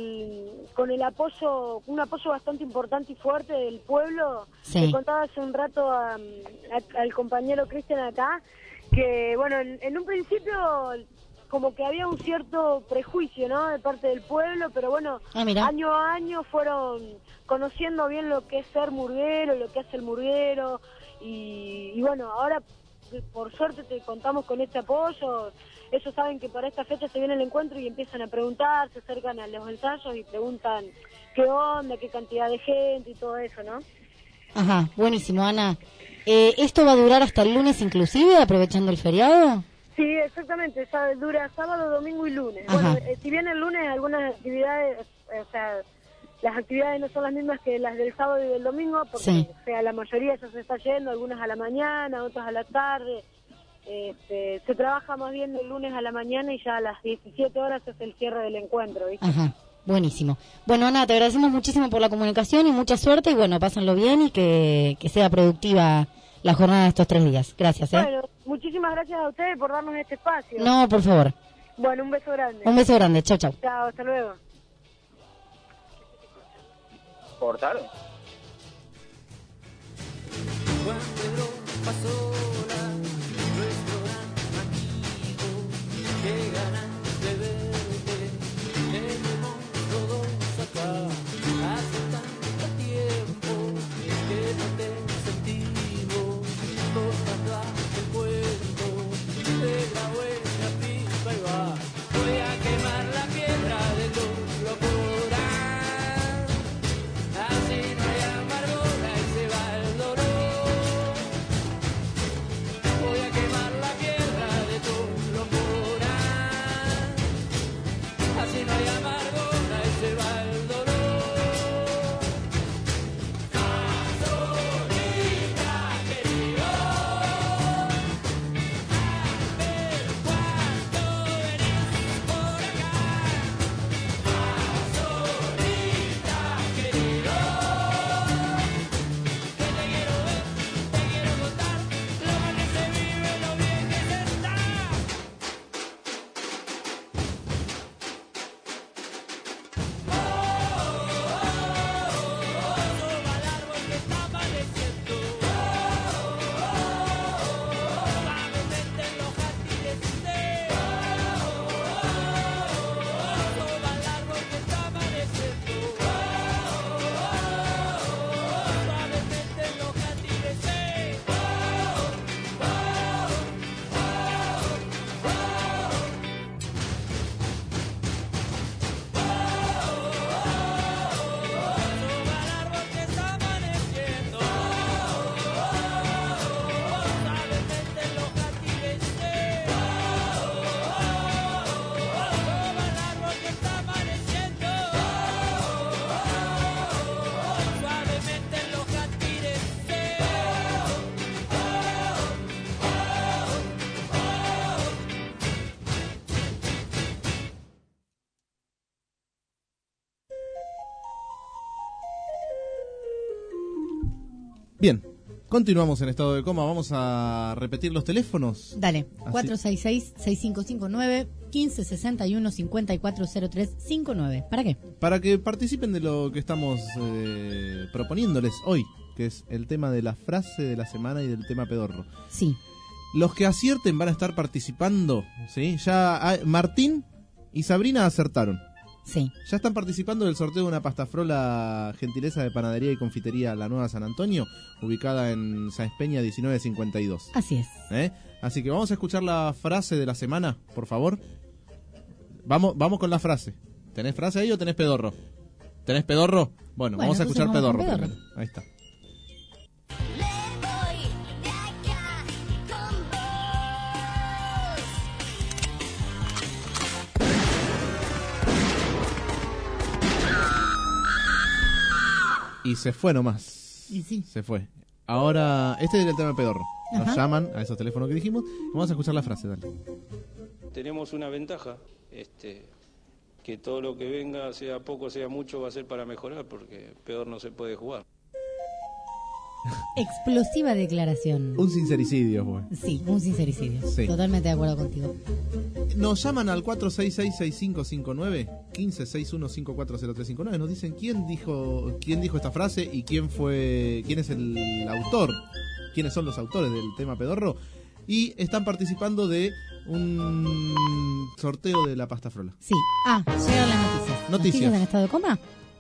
el apoyo, un apoyo bastante importante y fuerte del pueblo. Sí. Le contaba hace un rato al compañero Cristian acá, que bueno, en un principio como que había un cierto prejuicio, ¿no?, de parte del pueblo, pero bueno, año a año fueron conociendo bien lo que es ser murguero, lo que hace el murguero, y bueno, ahora por suerte te contamos con este apoyo. Ellos saben que para esta fecha se viene el encuentro y empiezan a preguntar, se acercan a los ensayos y preguntan qué onda, qué cantidad de gente y todo eso, ¿no? Ajá, buenísimo, Ana. ¿Esto va a durar hasta el lunes inclusive, aprovechando el feriado? Sí, exactamente, dura sábado, domingo y lunes. Ajá. Bueno, si bien el lunes algunas actividades, o sea, las actividades no son las mismas que las del sábado y del domingo, porque Sí. o sea, la mayoría ya se está yendo, algunas a la mañana, otras a la tarde. Se trabaja más bien el lunes a la mañana y ya a las 17 horas es el cierre del encuentro, ¿viste? Ajá, buenísimo. Bueno, Ana, te agradecemos muchísimo por la comunicación y mucha suerte y bueno, pásenlo bien y que sea productiva la jornada de estos 3 días. Gracias, Bueno, muchísimas gracias a ustedes por darnos este espacio. No, por favor. Bueno, un beso grande. Un beso grande. Chau, chau. Chao, hasta luego. ¿Cortaron? Juan Pedro pasó nuestro gran amigo qué ganas de verte en el mundo dos acá. Hace tanto tiempo que no te sentimos, contando aquel cuento de la buena pipa y va. Voy a quemar la piedra de tu locura, así no hay amargura y se va el dolor. Voy a quemar la piedra de tu locura, así no hay amargura y se va el dolor. Solita querido, a ver cuánto venís por acá. Solita querido, que te quiero ver, te quiero contar lo mal que se vive, lo bien que se está. Soba el árbol que está amaneciendo, suavemente en los jardines de. Soba el árbol que está amaneciendo, suavemente en los jardines de. Soba el árbol que está amaneciendo, suavemente en los jardines de. Soba el árbol que está amaneciendo, suavemente en los jardines de. Bien, continuamos en estado de coma. Vamos a repetir los teléfonos. Dale, Así. 466-6559, 1561-540359. ¿Para qué? Para que participen de lo que estamos proponiéndoles hoy, que es el tema de la frase de la semana y del tema pedorro. Sí. Los que acierten van a estar participando, ¿sí? Ya Martín y Sabrina acertaron. Sí. Ya están participando del sorteo de una pastafrola gentileza de panadería y confitería La Nueva San Antonio, ubicada en Sáenz Peña 1952. Así es. Así que vamos a escuchar la frase de la semana, por favor. Vamos con la frase. ¿Tenés frase ahí o tenés pedorro? ¿Tenés pedorro? Bueno, vamos a escuchar entonces vamos pedorro con pedorro. primero. Ahí está. Y se fue nomás. Y sí. Se fue. Ahora, este es el tema de pedorro. Nos Ajá. llaman a esos teléfonos que dijimos. Vamos a escuchar la frase, dale. Tenemos una ventaja, que todo lo que venga, sea poco, sea mucho, va a ser para mejorar, porque peor no se puede jugar. Explosiva declaración. Un sincericidio, güey. Sí, un sincericidio. Sí. Totalmente de acuerdo contigo. Nos llaman al 466-6559, 1561-540359. Nos dicen quién dijo esta frase y quién es el autor. Quiénes son los autores del tema pedorro. Y están participando de un sorteo de la pastafrola. Sí. Llegan las noticias. ¿Noticias en estado de coma?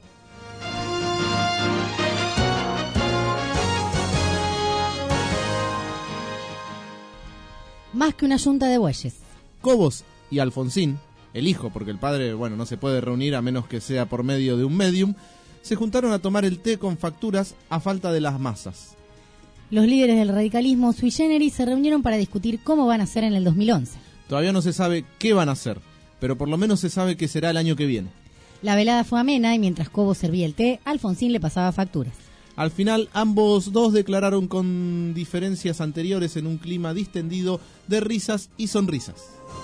Más que una yunta de bueyes. Cobos y Alfonsín, el hijo, porque el padre, bueno, no se puede reunir a menos que sea por medio de un medium, se juntaron a tomar el té con facturas a falta de las masas. Los líderes del radicalismo sui generis se reunieron para discutir cómo van a hacer en el 2011. Todavía no se sabe qué van a hacer, pero por lo menos se sabe que será el año que viene. La velada fue amena y mientras Cobos servía el té, Alfonsín le pasaba facturas. Al final, ambos dos declararon con diferencias anteriores en un clima distendido de risas y sonrisas.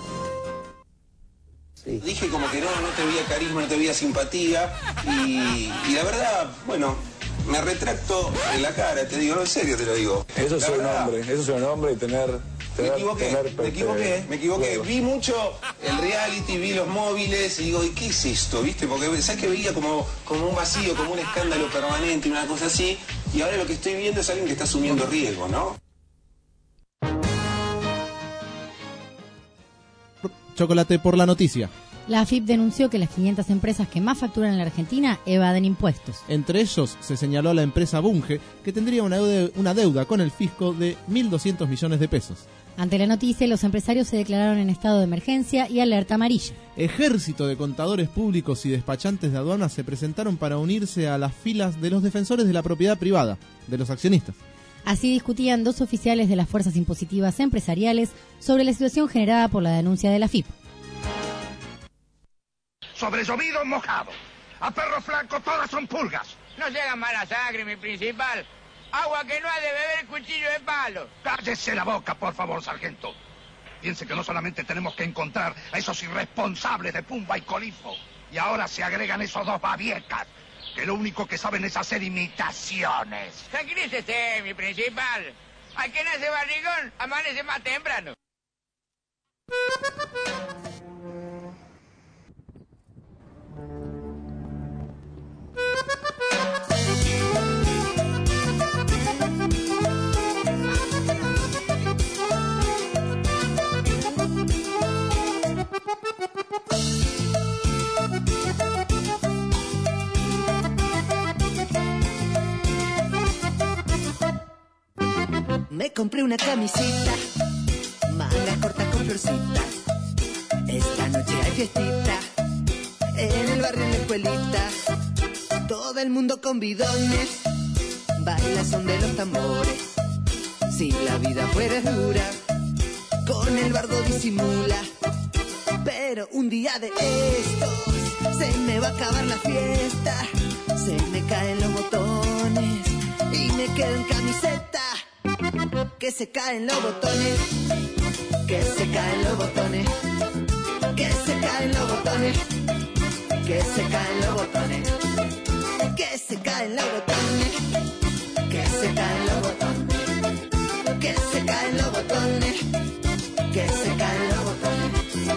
Sí. Dije como que no te veía carisma, no te veía simpatía y la verdad, bueno, me retracto en la cara, te digo, no, en serio te lo digo. Eso es un hombre y tener... Me equivoqué. Vi mucho el reality, vi los móviles y digo, ¿y qué es esto? ¿Viste? Porque sabes que veía como un vacío, como un escándalo permanente, una cosa así, y ahora lo que estoy viendo es alguien que está asumiendo riesgo, ¿no? Chocolate por la noticia. La AFIP denunció que las 500 empresas que más facturan en la Argentina evaden impuestos. Entre ellos se señaló a la empresa Bunge, que tendría una deuda con el fisco de 1.200 millones de pesos. Ante la noticia, los empresarios se declararon en estado de emergencia y alerta amarilla. Ejército de contadores públicos y despachantes de aduanas se presentaron para unirse a las filas de los defensores de la propiedad privada, de los accionistas. Así discutían dos oficiales de las fuerzas impositivas empresariales sobre la situación generada por la denuncia de la AFIP. Sobre llovido mojado. A perro flaco todas son pulgas. No se haga mala sangre, mi principal. Agua que no ha de beber cuchillo de palo. Cállese la boca, por favor, sargento. Piense que no solamente tenemos que encontrar a esos irresponsables de Pumba y Colifo, y ahora se agregan esos dos babiecas, que lo único que saben es hacer imitaciones. Tranquilícese, mi principal. Al que nace barrigón, amanece más temprano. Me compré una camisita, manga corta con florcitas. Esta noche hay fiestita, en el barrio, en la escuelita. Todo el mundo con bidones, baila son de los tambores. Si la vida fuera dura, con el bardo disimula. Pero un día de estos, se me va a acabar la fiesta. Se me caen los botones y me quedo en camiseta. Que se caen los botones, que se caen los botones, que se caen los botones, que se caen los botones, que se caen los botones, que se caen los botones, que se caen los botones, que se caen los botones.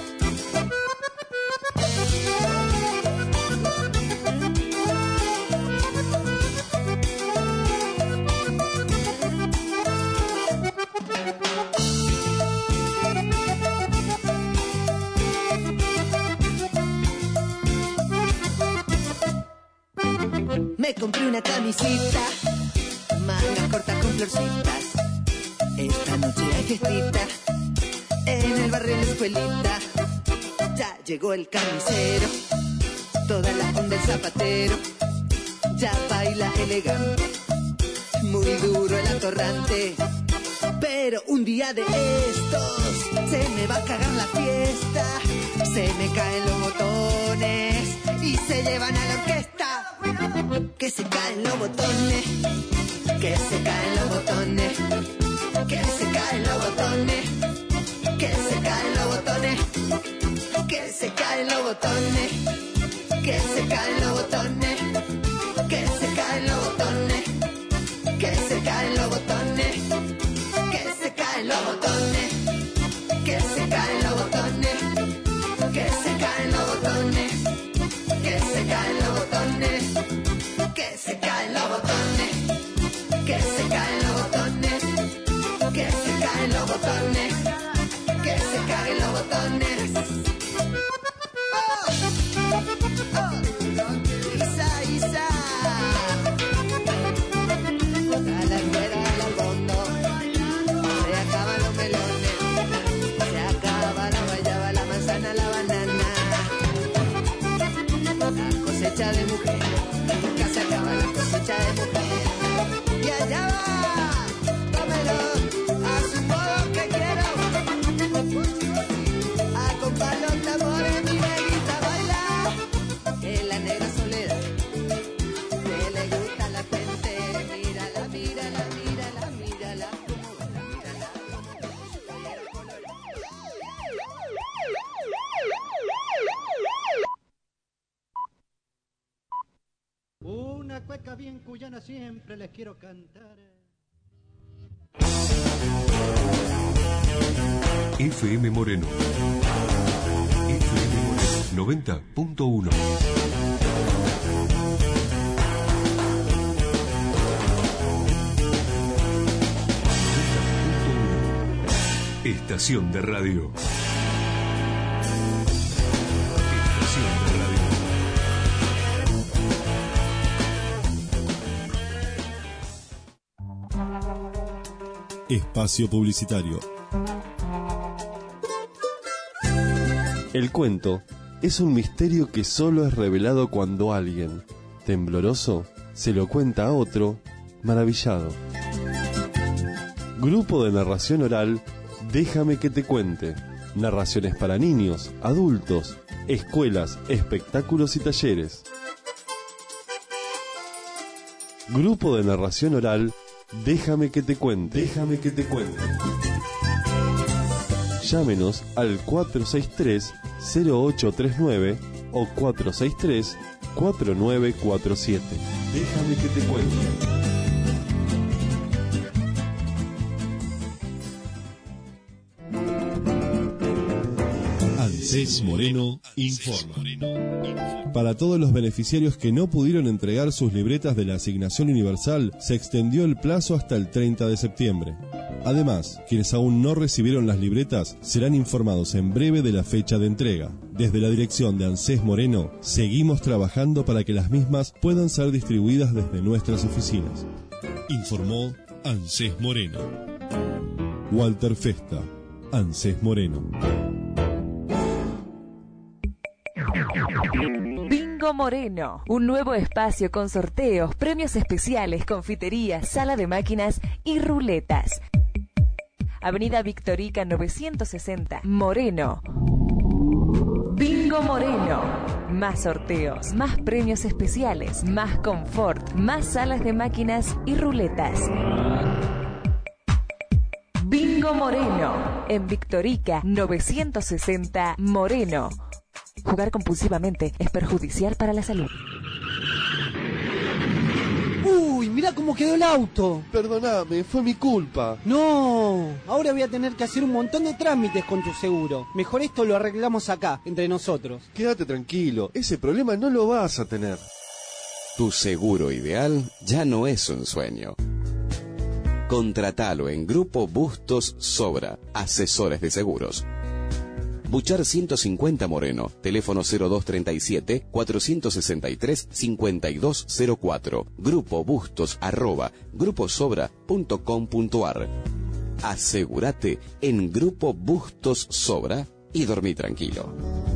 Me compré una camisita, manga corta con florcitas. Esta noche hay fiestita, en el barrio, en la escuelita. Ya llegó el camisero, toda la onda del zapatero. Ya baila elegante, muy duro el atorrante. Pero un día de estos, se me va a cagar la fiesta. Se me caen los botones y se llevan a la orquesta. Que se caen los botones, que se caen los botones, que se caen los botones, que se caen los botones, que se caen los botones, que se caen los botones, que se caen los botones, que se caen los botones, que se caen los botones, que se caen los botones, que se caen los botones, que se caen los botones. Que se caen los botones, que se caen los botones, que se caen los botones, que se caen los botones. Isa, Isa. A la rueda, al fondo, se acaban los melones, se acaba la guayaba, la manzana, la banana. La cosecha de mujeres. Se acaba la cosecha de mujer. Y allá va, tómelo a su modo que quiero. Acompaña los tambores, mi negrita baila. En la negra soledad, que le gusta la gente. Mírala, mírala, mírala, mírala. Una cueca bien cuyana siempre les quiero cantar. FM Moreno. FM Moreno 90.1. Estación de radio. Espacio publicitario. El cuento es un misterio que solo es revelado cuando alguien, tembloroso, se lo cuenta a otro, maravillado. Grupo de narración oral, Déjame que te cuente. Narraciones para niños, adultos, escuelas, espectáculos y talleres. Grupo de narración oral, Déjame que te cuente. Déjame que te cuente. Llámenos al 463-0839 o 463-4947. Déjame que te cuente. ANSES Moreno informa. Para todos los beneficiarios que no pudieron entregar sus libretas de la asignación universal, se extendió el plazo hasta el 30 de septiembre. Además, quienes aún no recibieron las libretas serán informados en breve de la fecha de entrega. Desde la dirección de ANSES Moreno, seguimos trabajando para que las mismas puedan ser distribuidas desde nuestras oficinas. Informó ANSES Moreno. Walter Festa, ANSES Moreno. Bingo Moreno, un nuevo espacio con sorteos, premios especiales, confiterías, sala de máquinas y ruletas. Avenida Victorica 960, Moreno. Bingo Moreno. Más sorteos, más premios especiales, más confort, más salas de máquinas y ruletas. Bingo Moreno, en Victorica 960, Moreno. Jugar compulsivamente es perjudicial para la salud. ¡Uy, mirá cómo quedó el auto! Perdóname, fue mi culpa. No, ahora voy a tener que hacer un montón de trámites con tu seguro. Mejor esto lo arreglamos acá, entre nosotros. Quédate tranquilo, ese problema no lo vas a tener. Tu seguro ideal ya no es un sueño. Contratalo en Grupo Bustos Sobra, asesores de seguros. Buchar 150 Moreno, teléfono 0237-463-5204, grupobustos@gruposobra.com.ar. Asegúrate en Grupo Bustos Sobra y dormí tranquilo.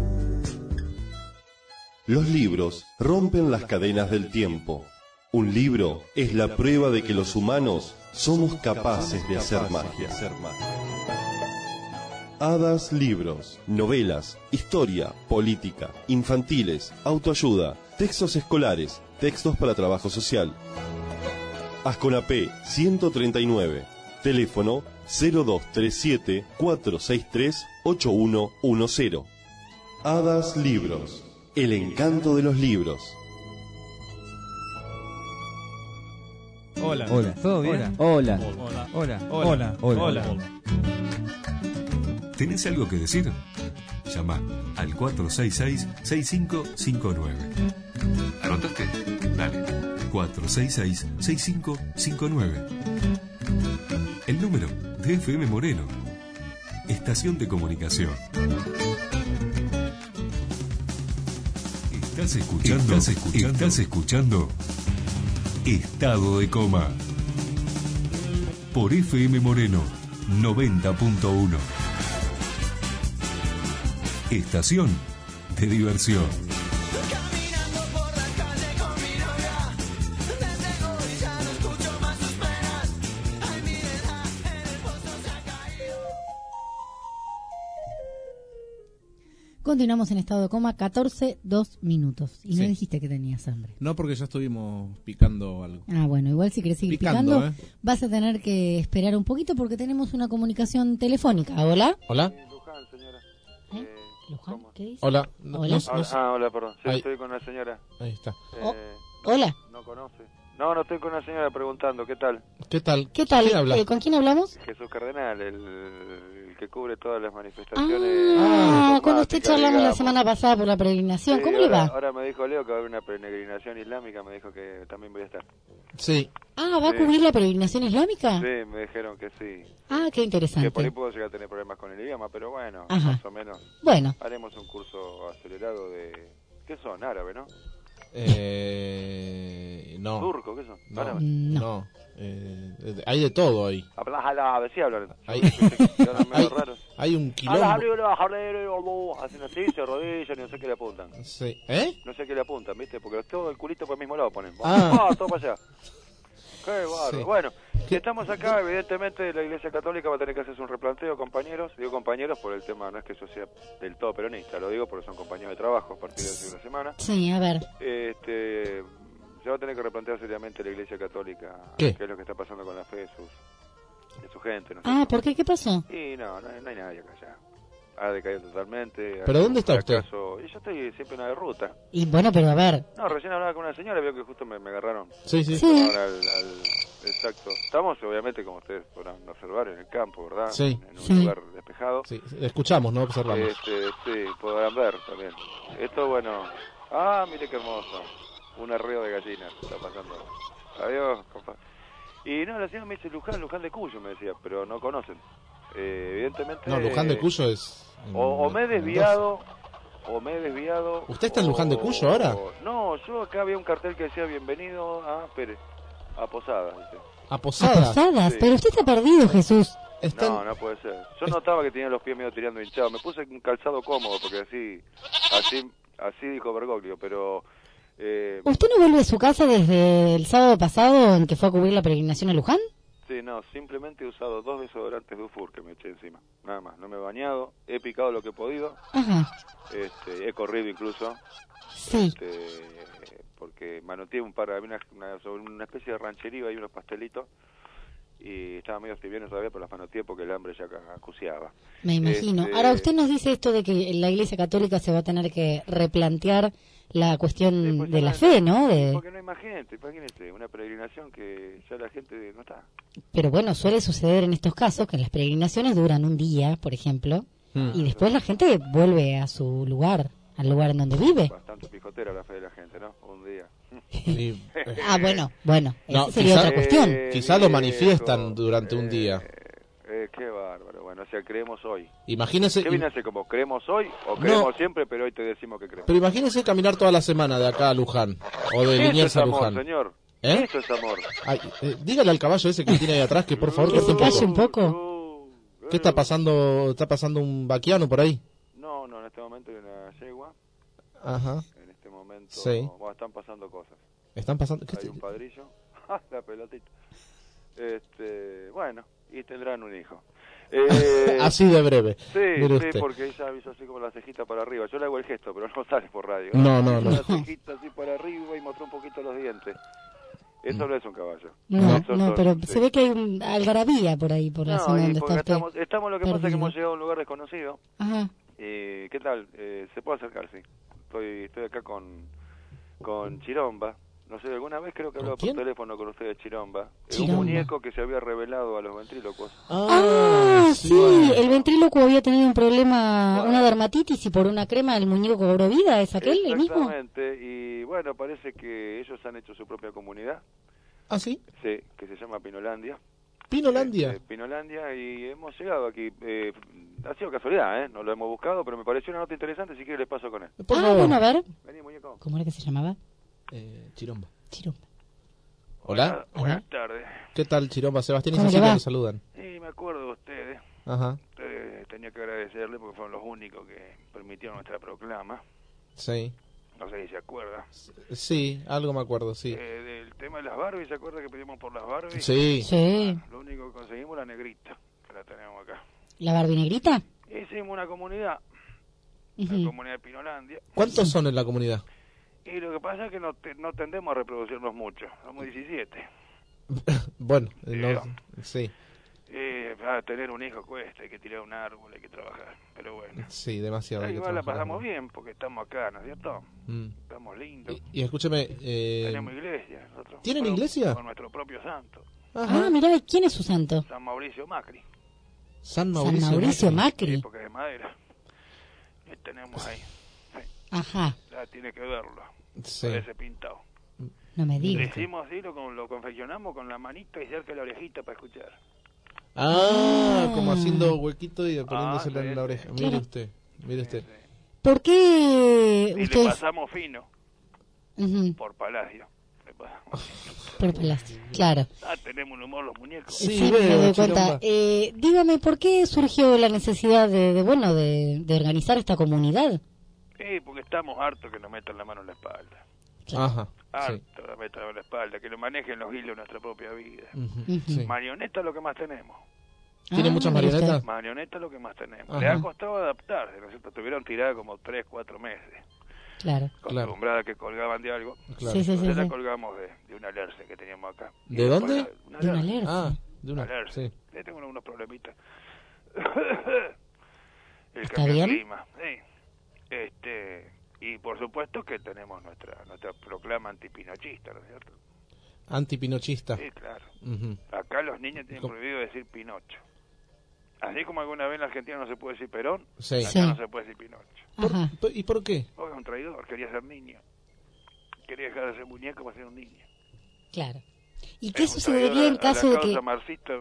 Los libros rompen las cadenas del tiempo. Un libro es la prueba de que los humanos somos capaces de hacer magia. Hadas Libros, novelas, historia, política, infantiles, autoayuda, textos escolares, textos para trabajo social. Asconapé 139, teléfono 0237-463-8110. Hadas Libros, el encanto de los libros. Hola. Hola. ¿Todo bien? Hola. Hola. Hola. Hola. Hola. Hola. ¿Tenés algo que decir? Llama al 466-6559. ¿Anotaste? Dale. 466-6559. El número de FM Moreno. Estación de comunicación. ¿Estás escuchando? Estado de coma. Por FM Moreno 90.1. Estación de diversión. Continuamos en estado de coma, 14:02 minutos. Y no Sí. dijiste que tenías hambre. No, porque ya estuvimos picando algo. Ah, bueno, igual si querés seguir Picando, picando, vas a tener que esperar un poquito porque tenemos una comunicación telefónica. ¿Hola? Hola. Luján, señora. ¿Luján? ¿Qué dice? Hola. Hola. Hola, perdón. Sí, Ahí. estoy con una señora. Ahí está. Hola. ¿No conoce? No estoy con una señora preguntando, ¿qué tal? ¿Qué tal? ¿Qué tal? ¿Quién habla? ¿Con quién hablamos? Jesús Cardenal, el que cubre todas las manifestaciones. Con usted dogmáticas, charlamos la digamos. semana pasada por la peregrinación. Sí, ¿Cómo le va? Ahora me dijo Leo que va a haber una peregrinación islámica, me dijo que también voy a estar. Sí. Ah, ¿va a cubrir la peregrinación islámica? Sí, me dijeron que sí. Ah, qué interesante. Que por ahí puedo llegar a tener problemas con el idioma, pero bueno, Ajá. más o menos. Bueno. Haremos un curso acelerado de... ¿Qué son? Árabe, ¿no? No. ¿Turco? ¿Qué son? No. Árabe. No. Hay de todo ahí. Hablas a la vez, sí hablan. Hay un quilombo. Hacen así, se arrodillan y no sé qué le apuntan. Sí. No sé qué le apuntan, ¿viste? Porque todo el culito por el mismo lado ponen. Todo para allá. Qué bárbaro. Sí. Bueno, si estamos acá, evidentemente la Iglesia Católica va a tener que hacerse un replanteo, compañeros. Digo compañeros por el tema, no es que eso sea del todo peronista, lo digo porque son compañeros de trabajo a partir de una semana. Sí, a ver. Se va a tener que replantear seriamente la Iglesia Católica. ¿Qué? ¿Qué es lo que está pasando con la fe de su gente? No sé. ¿Por qué? ¿Qué pasó? Y no hay nadie acá ya. Ha decaído totalmente. ¿Pero dónde está usted? Y yo estoy siempre en una ruta. Y bueno, pero a ver. No, recién hablaba con una señora, veo que justo me agarraron. Sí. Ahora exacto. Estamos, obviamente, como ustedes podrán observar, en el campo, ¿verdad? Sí. En un lugar despejado. Sí, escuchamos, no observamos. Sí, podrán ver también. Esto, bueno. Mire qué hermoso. Un arreo de gallinas está pasando. Adiós, compa. Y no, la señora me dice Luján de Cuyo, me decía, pero no conocen. Evidentemente... No, Luján de Cuyo es... O me he desviado... ¿Usted está en Luján de Cuyo ahora? No, yo acá había un cartel que decía bienvenido a Pérez, a Posadas. ¿Viste? ¿A Posadas? Sí. Pero usted está perdido, Jesús. No puede ser. Yo notaba que tenía los pies medio tirando hinchados. Me puse un calzado cómodo porque así dijo Bergoglio, pero... ¿Usted no vuelve a su casa desde el sábado pasado en que fue a cubrir la peregrinación a Luján? Sí, no, simplemente he usado 2 desodorantes Dufour que me eché encima, nada más. No me he bañado, he picado lo que he podido. Ajá. He corrido incluso. Sí. Porque manoteé había una especie de ranchería y unos pastelitos. Y estaba medio tibiano todavía, pero las manoteé porque el hambre ya acuciaba. Me imagino. Ahora, usted nos dice esto de que la Iglesia Católica se va a tener que replantear la cuestión de la fe, ¿no? Porque no hay más gente, imagínense, una peregrinación que ya la gente no está. Pero bueno, suele suceder en estos casos que las peregrinaciones duran un día, por ejemplo, y después la gente vuelve a su lugar, al lugar en donde vive. Bastante picotera la fe de la gente, ¿no? Un día. Bueno, esa sería otra cuestión. Quizá lo manifiestan durante un día. Qué bárbaro. Bueno, o sea, creemos hoy. Imagínese. ¿Qué viene a ser como creemos hoy o creemos siempre, pero hoy te decimos que creemos? Pero imagínese caminar toda la semana de acá a Luján o de Liniers a Luján. Señor. Eso es amor. Dígale al caballo ese que tiene ahí atrás que por favor que se calle un poco. ¿Qué está pasando? ¿Está pasando un vaquiano por ahí? No, en este momento hay una yegua. Ajá. En este momento están pasando cosas. ¿Están pasando? Hay un padrillo. La pelotita. Bueno, y tendrán un hijo. Así de breve. Sí, porque ella hizo así como la cejita para arriba. Yo le hago el gesto, pero no sale por radio. No. La cejita así para arriba y mostró un poquito los dientes. Eso no es un caballo. No, pero se ve que hay un algarabía por ahí, por la zona donde está usted. Estamos, lo que pasa es que hemos llegado a un lugar desconocido. Ajá. ¿Qué tal? ¿Se puede acercar? Sí. Estoy acá con Chiromba. No sé, alguna vez creo que hablaba por teléfono con usted de Chiromba. Un muñeco que se había revelado a los ventrílocos. Sí, el ventríloco había tenido un problema, una dermatitis, y por una crema el muñeco cobró vida. ¿Es aquel el mismo? Exactamente, y bueno, parece que ellos han hecho su propia comunidad. ¿Ah, sí? Sí, que se llama Pinolandia. ¿Pinolandia? Pinolandia, y hemos llegado aquí. Ha sido casualidad, no lo hemos buscado, pero me pareció una nota interesante, si quiere les paso con él. Bueno, a ver. Vení, muñeco. ¿Cómo era que se llamaba? Chiromba. Hola. Buenas tardes. ¿Qué tal, Chiromba? Sebastián y Cecilia le saludan. Sí, me acuerdo de ustedes. Ajá. Tenía que agradecerle porque fueron los únicos que permitieron nuestra proclama. Sí. No sé si se acuerda. Sí, algo me acuerdo, sí. Del tema de las Barbies, ¿se acuerda que pedimos por las Barbies? Sí. Lo único que conseguimos la negrita, que la tenemos acá. ¿La Barbie negrita? Hicimos una comunidad, la comunidad de Pinolandia. ¿Cuántos son en la comunidad? Y lo que pasa es que no tendemos a reproducirnos mucho, somos 17. Bueno, sí. Tener un hijo cuesta, hay que tirar un árbol, hay que trabajar, pero bueno. Sí, demasiado. Igual la pasamos bien porque estamos acá, ¿no es cierto? Estamos lindos. Y escúcheme... tenemos iglesia nosotros. ¿Tienen iglesia? Con nuestro propio santo. Mirá, ¿quién es su santo? San Mauricio Macri. San Mauricio Macri. Porque es de madera. Y tenemos ahí. Sí. Ajá. Tiene que verlo. Sí. Parece pintado. No me digas. Le hicimos así, lo confeccionamos con la manita y cerca de la orejita para escuchar. Como haciendo huequito y poniéndosela en la oreja. Mire usted. ¿Por qué y ustedes... le pasamos fino por Palacio. Le Por plástico, claro. Tenemos un humor los muñecos. Sí, me doy cuenta. Dígame, ¿por qué surgió la necesidad de organizar esta comunidad? Porque estamos hartos que nos metan la mano en la espalda. Ajá. Hartos de metan en la espalda, que nos manejen los hilos de nuestra propia vida. Marioneta es lo que más tenemos. ¿Tiene muchas marionetas? Marioneta es lo que más tenemos. Ajá. Le ha costado adaptarse, ¿no es cierto? Tuvieron tirada como 3-4 meses. Claro. Acostumbrada que colgaban de algo. Claro. Sí. La colgamos de una alerce que teníamos acá. ¿De dónde? De una alerce. De una alerce. Sí. Tengo unos problemitas. ¿Está bien? Clima. Sí. Y por supuesto que tenemos nuestra proclama antipinochista, ¿no es cierto? Antipinochista. Sí, claro. Acá los niños tienen prohibido decir Pinocho. Así como alguna vez en la Argentina no se puede decir Perón, acá no se puede decir Pinocho. ¿Y por qué? Porque es un traidor, quería ser niño. Quería dejar de ser muñeco para ser un niño. Claro. ¿Y qué sucedería en caso de que... marxista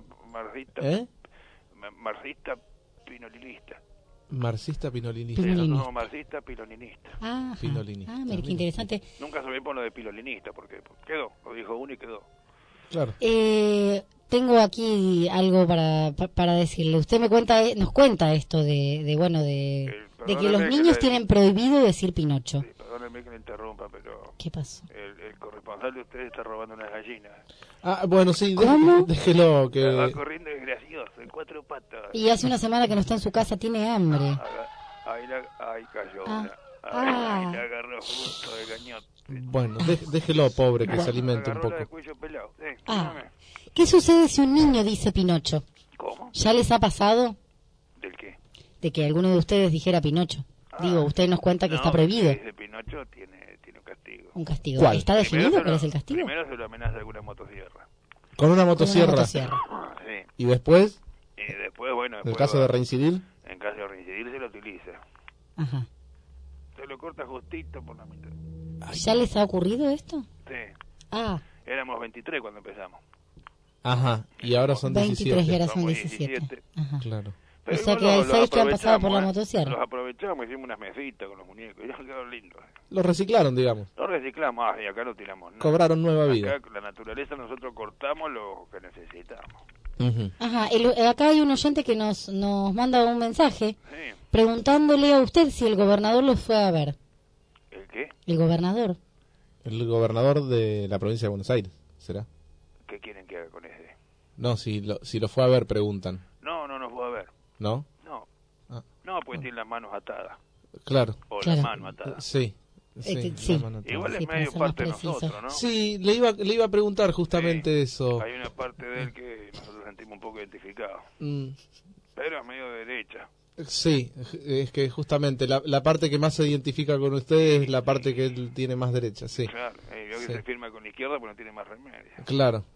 pinolinista. Marxista pinolinista. No, marxista piloninista. Pinolinista. Mira, qué interesante. Nunca se ve por lo de pilolinista, porque quedó, lo dijo uno y quedó. Claro. Tengo aquí algo para decirle. Usted nos cuenta esto de que los niños tienen prohibido decir Pinocho. Sí, perdóneme que le interrumpa, pero... ¿Qué pasó? El corresponsal de ustedes está robando unas gallinas. Bueno, sí, déjelo que... Va corriendo, es gracioso, en 4 patas. Y hace una semana que no está en su casa, tiene hambre. Ahí cayó una. Ahí le agarró justo de cañote. Bueno, déjelo, pobre, que se alimente un poco. De cuello pelado. ¿Qué sucede si un niño dice Pinocho? ¿Cómo? ¿Ya les ha pasado? ¿Del qué? De que alguno de ustedes dijera Pinocho. Digo, usted nos cuenta que está prohibido. Si dice Pinocho tiene un castigo. Un castigo. ¿Cuál? ¿Está definido cuál es el castigo? Primero se lo amenaza con una motosierra. ¿Con una motosierra? Sí. ¿Y después? Y después, bueno... ¿En caso de reincidir? En caso de reincidir se lo utiliza. Ajá. Se lo corta justito por la mitad. ¿Ya les ha ocurrido esto? Sí. Éramos 23 cuando empezamos. Ajá. Y ahora son 17. 23 y ahora son 17. Ajá. Claro. Pero o sea que hay 6 que han pasado por la motosierra. Los aprovechamos, hicimos unas mesitas con los muñecos y ya quedaron lindos. Los reciclaron, digamos. Los reciclamos, y acá lo tiramos. ¿No? Cobraron nueva vida. Acá la naturaleza nosotros cortamos lo que necesitamos. Ajá, acá hay un oyente que nos manda un mensaje preguntándole a usted si el gobernador lo fue a ver. ¿El qué? El gobernador. El gobernador de la provincia de Buenos Aires, ¿será? ¿Qué quieren que haga con ese? No, si lo fue a ver, preguntan. No fue a ver. ¿No? No. No, pues tiene las manos atadas. Claro. O las manos atadas. Sí. Igual es medio parte de nosotros, ¿no? Sí, le iba a preguntar justamente eso. Hay una parte de él que nosotros sentimos un poco identificados. Pero es medio de derecha. Sí, es que justamente la parte que más se identifica con usted es la parte que él tiene más derecha, sí. Claro, yo que se firma con la izquierda porque no tiene más remedio. Claro.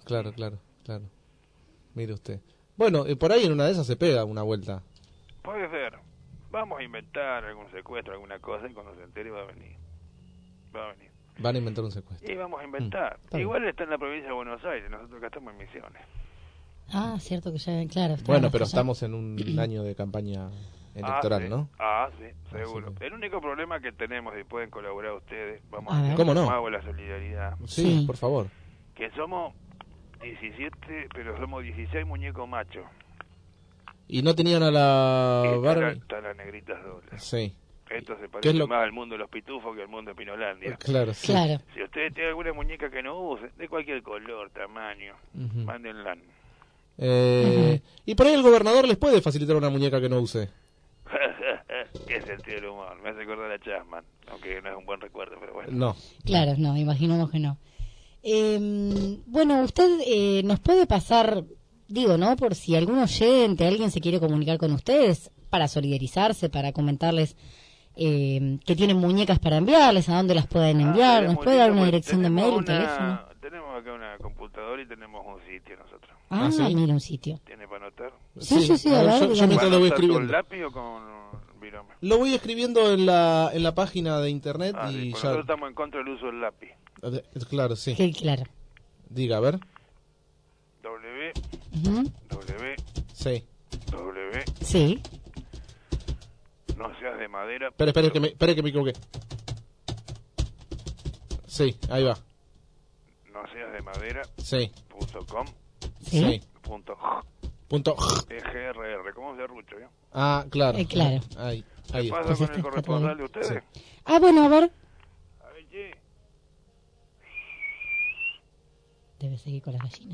Mire usted. Bueno, por ahí en una de esas se pega una vuelta. Puede ser. Vamos a inventar algún secuestro, alguna cosa, y cuando se entere va a venir. Van a inventar un secuestro. Y vamos a inventar. Igual está en la provincia de Buenos Aires, nosotros acá estamos en Misiones. Cierto que ya, claro. Bueno, pero estamos en un año de campaña electoral, sí. ¿no? Sí, seguro. El único problema que tenemos, si pueden colaborar ustedes, vamos a ver. ¿Cómo no? Hago la solidaridad. Sí, por favor. Que somos 17, pero somos 16 muñecos machos. ¿Y no tenían a la Barbie? Están las negritas dobles. Sí. Esto se parece más al mundo de los pitufos que al mundo de Pinolandia. Claro, sí. Claro. Si ustedes tienen alguna muñeca que no usen, de cualquier color, tamaño, mándenla. Y por ahí el gobernador les puede facilitar una muñeca que no use. Qué sentido del humor. Me hace acordar a Chasman, aunque no es un buen recuerdo, pero bueno. No. Claro, no, imaginamos que no. Bueno, usted nos puede pasar, digo, ¿no? Por si algún oyente, alguien se quiere comunicar con ustedes para solidarizarse, para comentarles que tienen muñecas para enviarles, a dónde las pueden enviar. ¿Nos puede dar una dirección de mail, un teléfono? Tenemos acá una computadora y tenemos un sitio nosotros. ¿Sí? Mira, un sitio. ¿Tiene para anotar? Sí, a ver, yo mientras lo voy escribiendo. ¿Con lápiz o con virome? Lo voy escribiendo en la página de internet y sí, ya... Nosotros estamos en contra del uso del lápiz. Claro, sí. Sí, claro. Diga, a ver. Sí. Sí. No seas de madera. Espere que me equivoqué. Sí, ahí va. Masías de Madera. Sí. .com. Sí. Punto GRR, ¿cómo se rucho, yo? Ah, claro. Claro. Ahí. ¿Qué pasa con el corresponsal de ustedes? Sí. Ah, bueno, a ver. A ver, che. Debe seguir con la gallina.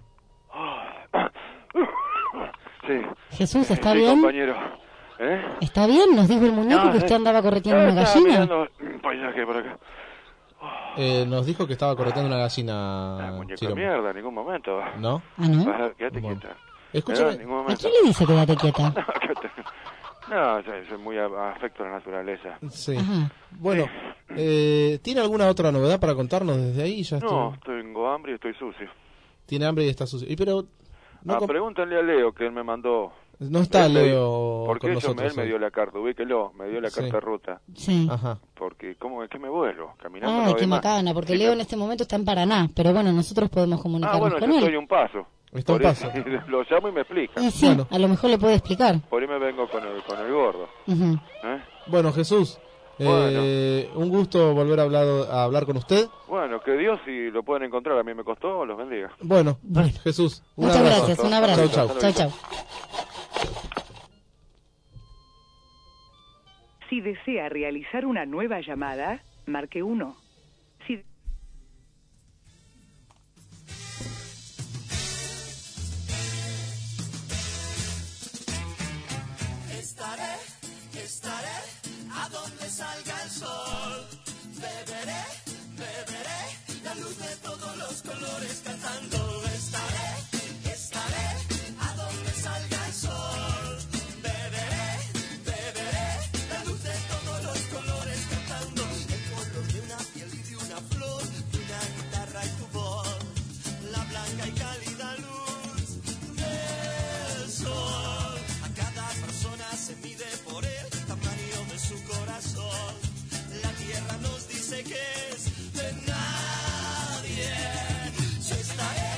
Sí. Jesús, ¿está sí, bien? Compañero. ¿Eh? ¿Está bien? Nos dijo el muñeco que usted andaba correteando una Estaba gallina. mirando un paisaje por acá. Nos dijo que estaba correteando una gallina. Muñeco de mierda, en ningún momento. ¿No? Ah, ¿no? Quédate quieta. Escúchame. En ningún ¿A momento. quién le dice quédate quieta? No, soy muy afecto a la naturaleza. Sí. Bueno, ¿tiene alguna otra novedad para contarnos desde ahí? Ya No, tengo hambre y estoy sucio. Tiene hambre y está sucio. Pero no pregúntale a Leo que él me mandó. No está él Leo porque con nosotros él me dio la carta, ubíquelo, me dio la carta de ruta. Sí. Ajá. Porque, ¿cómo es que me vuelvo? Caminando. Ay, qué macana, porque Leo en este momento está en Paraná, pero bueno, nosotros podemos comunicarnos bueno, con yo él. estoy un paso. Está un paso. Lo llamo y me explica. Sí, a lo mejor le puede explicar. Por ahí me vengo con el gordo. Bueno, Jesús, un gusto volver a hablar con usted. Bueno, que Dios, si lo pueden encontrar, a mí me costó, los bendiga. Bueno, Jesús, muchas gracias, un abrazo. Chau. Si desea realizar una nueva llamada, marque 1. Si... Estaré a donde salga el sol. Beberé la luz de todos los colores cantando. Estaré a donde salga el sol. Beberé la luz de todos los colores cantando. El color de una piel y de una flor, de una guitarra y tu voz. La blanca y cálida luz del sol. A cada persona se mide por el tamaño de su corazón. La tierra nos dice que es de nadie. Yo estaré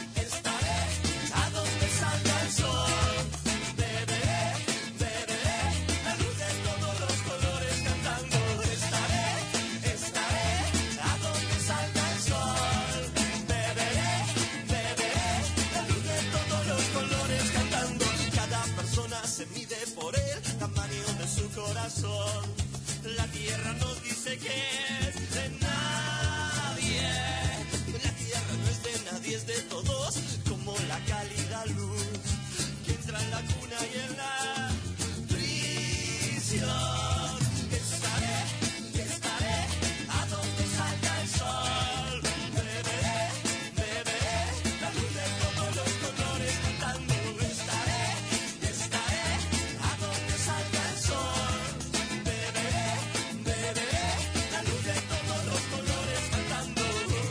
a donde salga el sol. Beberé la luz de todos los colores cantando. Estaré a donde salga el sol. Beberé la luz de todos los colores cantando. Cada persona se mide por el tamaño de su corazón. La tierra nos dice que es de nadie. La tierra no es de nadie, es de todos, como la cálida luz que entra en la cuna y en la prisión. Estaré a donde salga el sol. Beberé la luz de todos los colores cantando. Estaré a donde salga el sol. Beberé la luz de todos los colores cantando.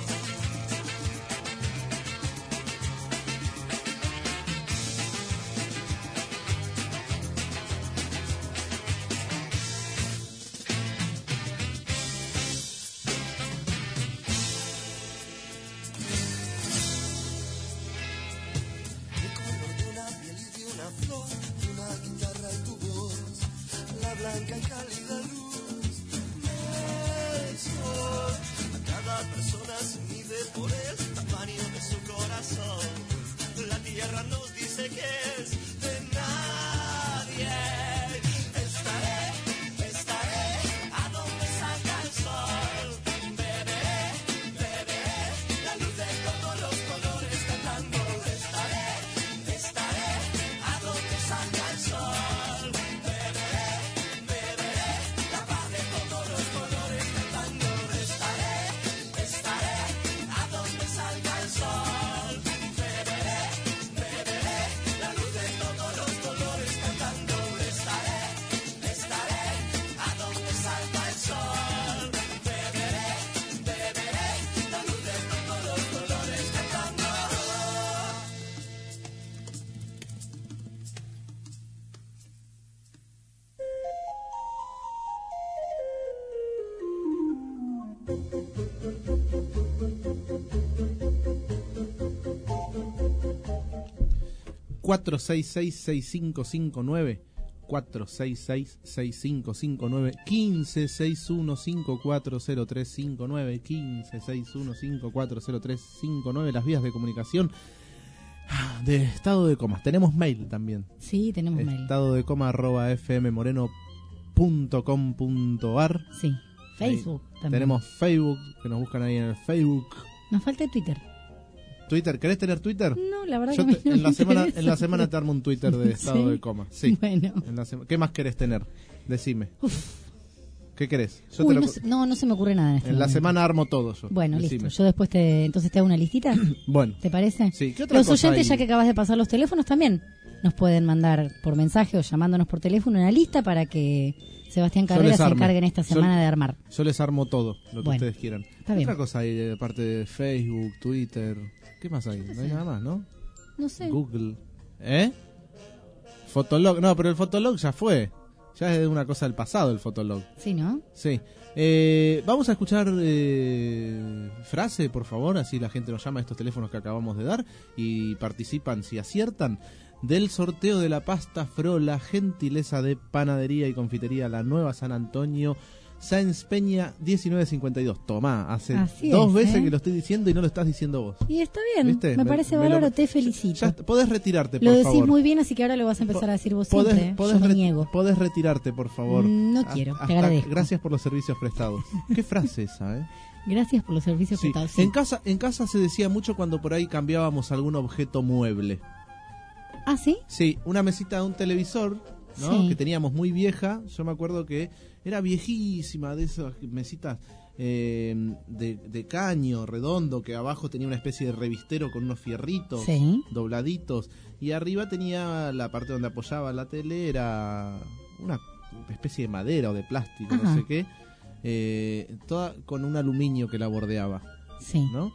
El color de una piel y de una flor, de una guitarra y tu voz, la blanca y cálida luz del sol. A cada persona se mide por el tamaño de su corazón. La tierra nos dice que es de nadie. Estaré a donde salga el sol. Beberé la luz de todos los colores cantando. Estaré a donde salga el sol. Beberé la paz de todos los colores cantando. Estaré a donde salga el sol. Beberé la luz de todos los colores cantando. Estaré a donde salga el sol. Beberé la luz de todos los colores cantando. 1561540359, 1561540359, 1561540359, las vías de comunicación de Estado de Coma. Tenemos mail también. Sí, tenemos mail. estadodecoma@fmmoreno.com.ar. Sí. Facebook ahí también. Tenemos Facebook, que nos buscan ahí en el Facebook. Nos falta el Twitter. ¿Twitter? ¿Querés tener Twitter? No, la verdad Yo que te, no en, me en la semana te armo un Twitter de Estado de Coma. Sí. Bueno. ¿Qué más querés tener? Decime. ¿Qué querés? Yo Uy, te lo... no se me ocurre nada en este En la momento. semana armo todo yo. Bueno, Decime. listo. Yo después entonces te hago una listita. Bueno. ¿Te parece? Sí. ¿Qué otra Los cosa oyentes, hay? ya que acabas de pasar los teléfonos, también nos pueden mandar por mensaje o llamándonos por teléfono una lista para que Sebastián Carrera se encargue en esta semana de armar. Yo les armo todo, lo que Bueno, ustedes quieran. está ¿Qué bien. otra cosa hay aparte de Facebook, Twitter? ¿Qué más hay? No hay nada más, ¿no? No sé. Google. ¿Eh? Fotolog. No, pero el Fotolog ya fue. Ya es una cosa del pasado el Fotolog. Sí, ¿no? Sí. Vamos a escuchar frase, por favor, así la gente nos llama a estos teléfonos que acabamos de dar y participan si aciertan del sorteo de la pasta Frola, gentileza de Panadería y Confitería La Nueva San Antonio, Sáenz Peña 1952. Tomá, hace Así dos es, veces ¿eh? que lo estoy diciendo y no lo estás diciendo vos. Y está bien, ¿Viste? me parece me bárbaro, lo- te felicito. Ya podés retirarte, por Lo decís favor. muy bien, así que ahora lo vas a empezar a decir vos siempre. ¿eh? Yo me niego. Podés retirarte, por favor. No quiero, te Hasta- agradezco. Gracias por los servicios prestados. Qué frase esa, ¿eh? Gracias por los servicios Sí. prestados. Sí. En casa se decía mucho cuando por ahí cambiábamos algún objeto mueble. ¿Ah, sí? Sí, una mesita de un televisor, ¿no? Sí. Que teníamos muy vieja. Yo me acuerdo que era viejísima, de esas mesitas de caño redondo, que abajo tenía una especie de revistero con unos fierritos Sí. dobladitos. Y arriba tenía la parte donde apoyaba la tele, era una especie de madera o de plástico, no Ajá. sé qué. Toda con un aluminio que la bordeaba. Sí. ¿No?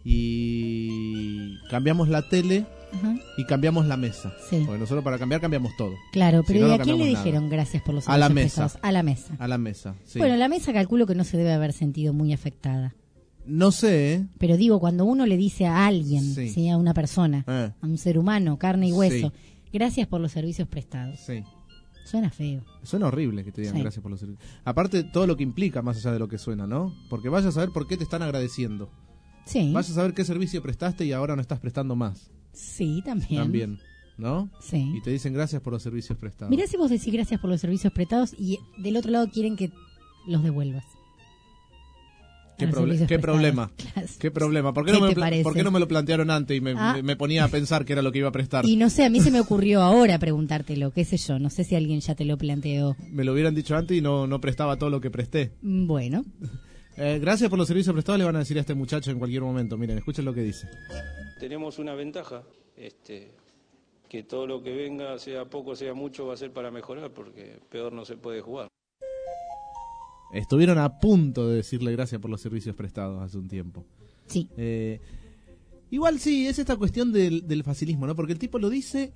Y cambiamos la tele Ajá. y cambiamos la mesa. Sí. Porque nosotros para cambiar cambiamos todo. Claro, Si pero no, ¿y no a quién le cambiamos nada. dijeron gracias por los A la servicios mesa. prestados? A la mesa. A la mesa, sí. Bueno, la mesa calculo que no se debe haber sentido muy afectada. No sé, ¿eh? Pero digo, cuando uno le dice a alguien, Sí. ¿sí? A una persona, a un ser humano, carne y hueso, gracias por los servicios prestados. Sí. Suena feo. Suena horrible que te digan Sí. gracias por los servicios. Aparte, todo lo que implica más allá de lo que suena, ¿no? Porque vayas a saber por qué te están agradeciendo. Sí. Vayas a saber qué servicio prestaste y ahora no estás prestando más. Sí, también. También, ¿no? Sí. Y te dicen gracias por los servicios prestados. Mirá si vos decís gracias por los servicios prestados y del otro lado quieren que los devuelvas. ¿Qué, los servicios qué prestados. problema? Claro. ¿Qué problema? ¿Por qué, ¿Qué no me, te parece? ¿Por qué no me lo plantearon antes y Ah. me ponía a pensar que era lo que iba a prestar? Y no sé, a mí se me ocurrió ahora preguntártelo, qué sé yo, no sé si alguien ya te lo planteó. Me lo hubieran dicho antes y no prestaba todo lo que presté. Bueno, Gracias por los servicios prestados, le van a decir a este muchacho en cualquier momento. Miren, escuchen lo que dice. Tenemos una ventaja, que todo lo que venga, sea poco, sea mucho, va a ser para mejorar, porque peor no se puede jugar. Estuvieron a punto de decirle gracias por los servicios prestados hace un tiempo. Sí. Igual sí, es esta cuestión del facilismo, ¿no? Porque el tipo lo dice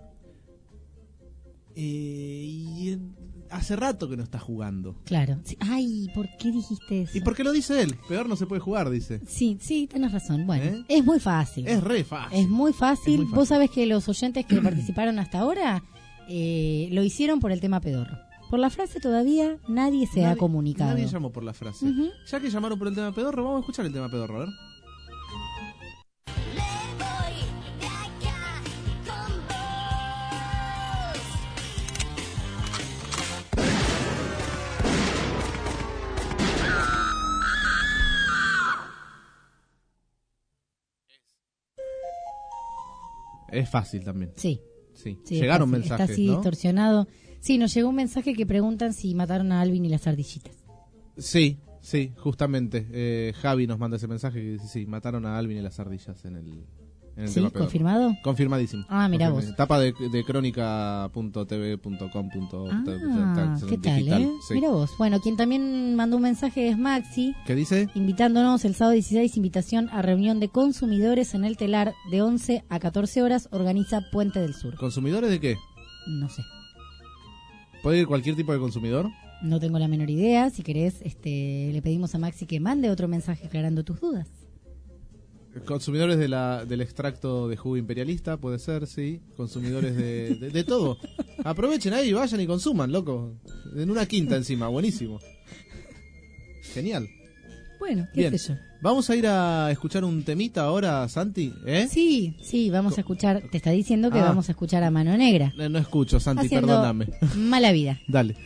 y hace rato que no está jugando. claro. Sí. Ay, ¿por qué dijiste eso? ¿Y por qué lo dice él? Peor no se puede jugar, dice. Sí, sí, tenés razón. Bueno, es muy fácil. Es re fácil. Es muy fácil. Es muy fácil. Vos sabés que los oyentes que participaron hasta ahora lo hicieron por el tema pedorro. Por la frase todavía nadie se ha comunicado. Nadie llamó por la frase. Ujú. Ya que llamaron por el tema pedorro, vamos a escuchar el tema pedorro, a ver. Es fácil también. Sí. Sí. Sí, Llegaron está, mensajes, está así ¿no? distorsionado. Sí, nos llegó un mensaje que preguntan si mataron a Alvin y las ardillitas. Sí, sí, justamente. Javi nos manda ese mensaje que dice, sí, mataron a Alvin y las ardillas en el ¿Sí? tema pedorro. ¿Confirmado? Confirmadísimo. Ah, mirá Confirmadísimo. vos. Tapa de crónica.tv.com. Ah, ¿qué tal, digital, sí. Mira vos. Bueno, quien también mandó un mensaje es Maxi, ¿Qué dice? invitándonos el sábado 16, invitación a reunión de consumidores en el telar de 11 a 14 horas, organiza Puente del Sur. ¿Consumidores de qué? No sé, ¿Puede ir cualquier tipo de consumidor? no tengo la menor idea. Si querés, le pedimos a Maxi que mande otro mensaje aclarando tus dudas. Consumidores del extracto de jugo imperialista, puede ser, sí. Consumidores de todo. Aprovechen ahí, vayan y consuman, loco. En una quinta encima, buenísimo. Genial. Bueno, qué sé yo. Vamos a ir a escuchar un temita ahora, Santi, ¿eh? Sí, vamos a escuchar. Te está diciendo que vamos a escuchar a Mano Negra. No escucho, Santi, haciendo perdóname. Mala vida. Dale.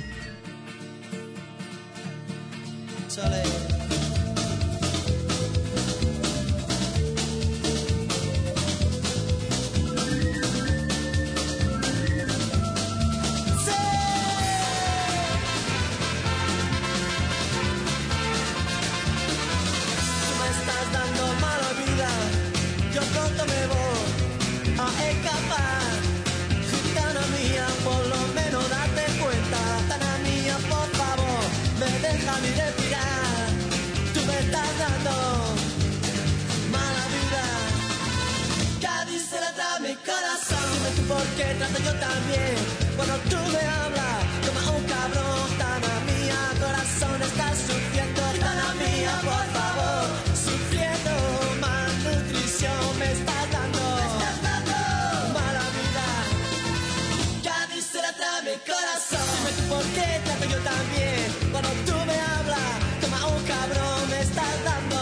Porque trato yo también cuando tú me hablas como un cabrón. Tana mía, corazón, estás sufriendo. Tana mía, por favor, sufriendo. Malnutrición me estás dando. Mala vida, ya dice la trama mi corazón. Dime tú por qué trato yo también cuando tú me hablas como un cabrón. Me estás dando.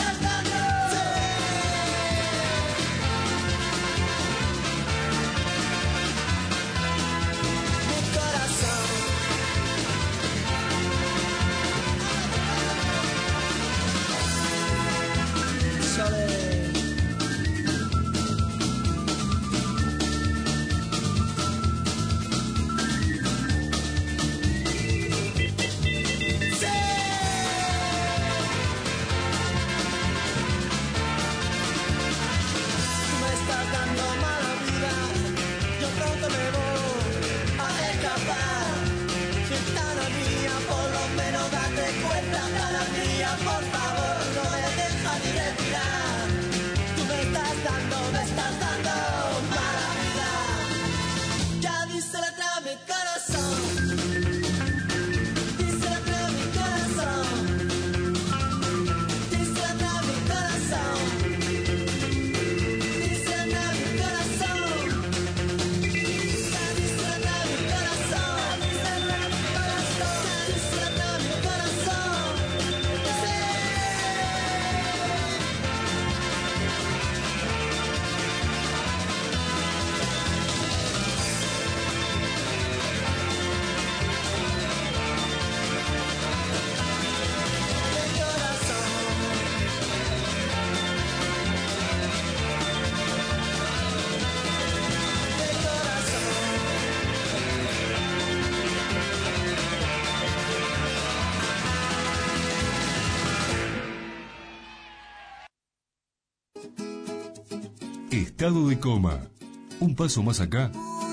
Estado de coma. Un paso más acá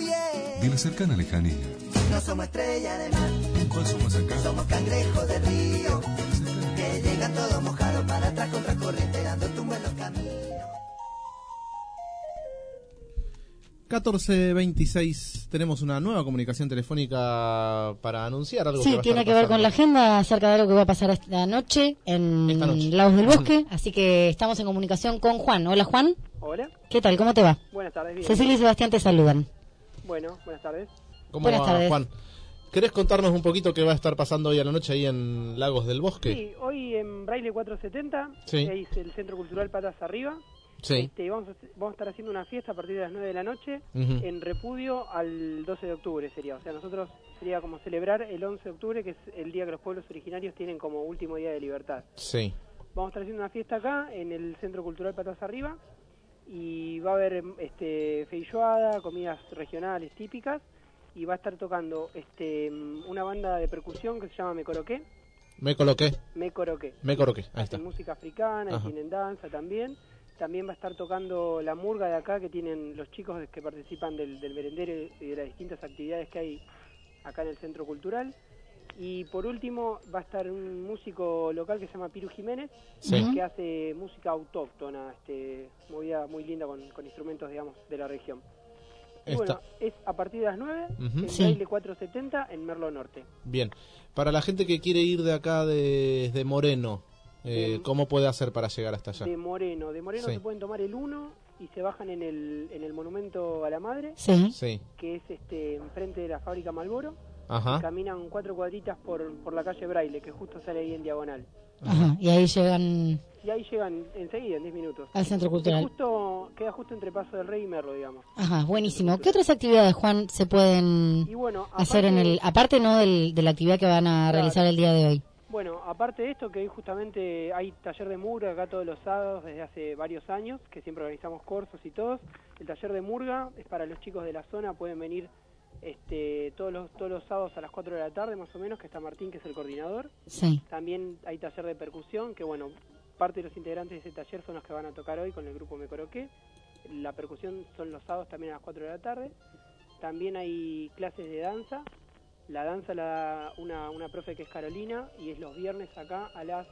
de la cercana lejanía. No somos estrella de mar. Un paso más acá. Somos cangrejos de río. Que llegan todos mojados para atrás contra corriente dando tumbo en los caminos. 14:26, tenemos una nueva comunicación telefónica para anunciar algo. Sí, tiene que ver con la agenda acerca de algo que va a pasar esta noche en Lagos del Bosque, así que estamos en comunicación con Juan. Hola, Juan. Hola. ¿Qué tal? ¿Cómo te va? Buenas tardes. Bien. Cecilia y Sebastián te saludan. Bueno, buenas tardes. ¿Cómo buenas va, tardes. Juan? ¿Querés contarnos un poquito qué va a estar pasando hoy a la noche ahí en Lagos del Bosque? Sí, hoy en Braille 470, sí. que es el Centro Cultural Patas Arriba. Sí. Vamos a estar haciendo una fiesta a partir de las 9 de la noche en repudio al 12 de octubre sería. O sea, nosotros sería como celebrar el 11 de octubre, que es el día que los pueblos originarios tienen como último día de libertad. Sí. Vamos a estar haciendo una fiesta acá en el Centro Cultural Patas Arriba y va a haber feijoada, comidas regionales típicas y va a estar tocando una banda de percusión que se llama Me Coroqué. Me coloqué. Me Coroqué. Me Coroqué, ahí está. Hacen música africana, y tienen danza también. También va a estar tocando la murga de acá que tienen los chicos que participan del merendero y de las distintas actividades que hay acá en el Centro Cultural. Y por último va a estar un músico local que se llama Piru Jiménez, que hace música autóctona, movida muy linda con instrumentos, digamos, de la región. Y bueno, es a partir de las 9 en Baile 470 en Merlo Norte. Bien, para la gente que quiere ir de acá desde Moreno, ¿cómo puede hacer para llegar hasta allá? De Moreno Sí. se pueden tomar el 1 y se bajan en el monumento a la madre, Sí. que es enfrente de la fábrica Malboro. Ajá. Y caminan 4 cuadritas por la calle Braille, que justo sale ahí en diagonal. Ajá, y ahí llegan Y ahí llegan enseguida, en 10 minutos. al Centro Cultural. Queda justo entre Paso del Rey y Merlo, digamos. Ajá, buenísimo. ¿Qué otras actividades, Juan, se pueden Y bueno, hacer aparte no de la actividad que van a realizar el día de hoy? Bueno, aparte de esto, que hoy justamente hay taller de murga acá todos los sábados desde hace varios años, que siempre organizamos cursos y todos. El taller de murga es para los chicos de la zona, pueden venir todos los sábados a las 4 de la tarde más o menos, que está Martín, que es el coordinador. Sí. También hay taller de percusión, que bueno, parte de los integrantes de ese taller son los que van a tocar hoy con el grupo Me Coroqué. La percusión son los sábados también a las 4 de la tarde. También hay clases de danza. La danza la da una profe que es Carolina, y es los viernes acá a las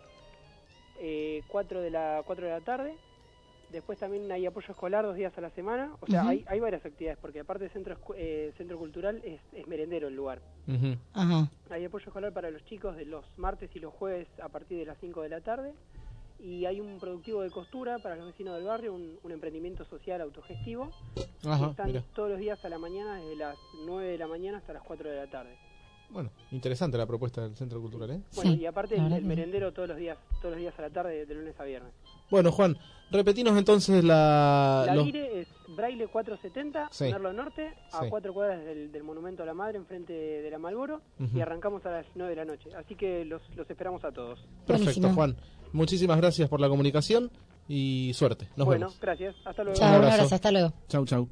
4 de la tarde. Después también hay apoyo escolar 2 días a la semana. O sea, hay varias actividades, porque aparte del centro cultural es merendero el lugar. Ajá. Hay apoyo escolar para los chicos de los martes y los jueves a partir de las 5 de la tarde. Y hay un productivo de costura para los vecinos del barrio, un emprendimiento social autogestivo. Ajá, que están mira. todos los días a la mañana, desde las 9 de la mañana hasta las 4 de la tarde. Bueno, interesante la propuesta del Centro Cultural, ¿eh? Bueno, y aparte el merendero todos los días a la tarde, de lunes a viernes. Bueno, Juan, repetinos entonces La Vire es Braille 470, Sí. Merlo Norte, a Sí. 4 cuadras del Monumento a la Madre, enfrente de la Malboro, y arrancamos a las 9 de la noche. Así que los esperamos a todos. Perfecto, Juan. Muchísimas gracias por la comunicación y suerte. Nos bueno, vemos. gracias. Hasta luego. Chao, un abrazo, hasta luego. Chau.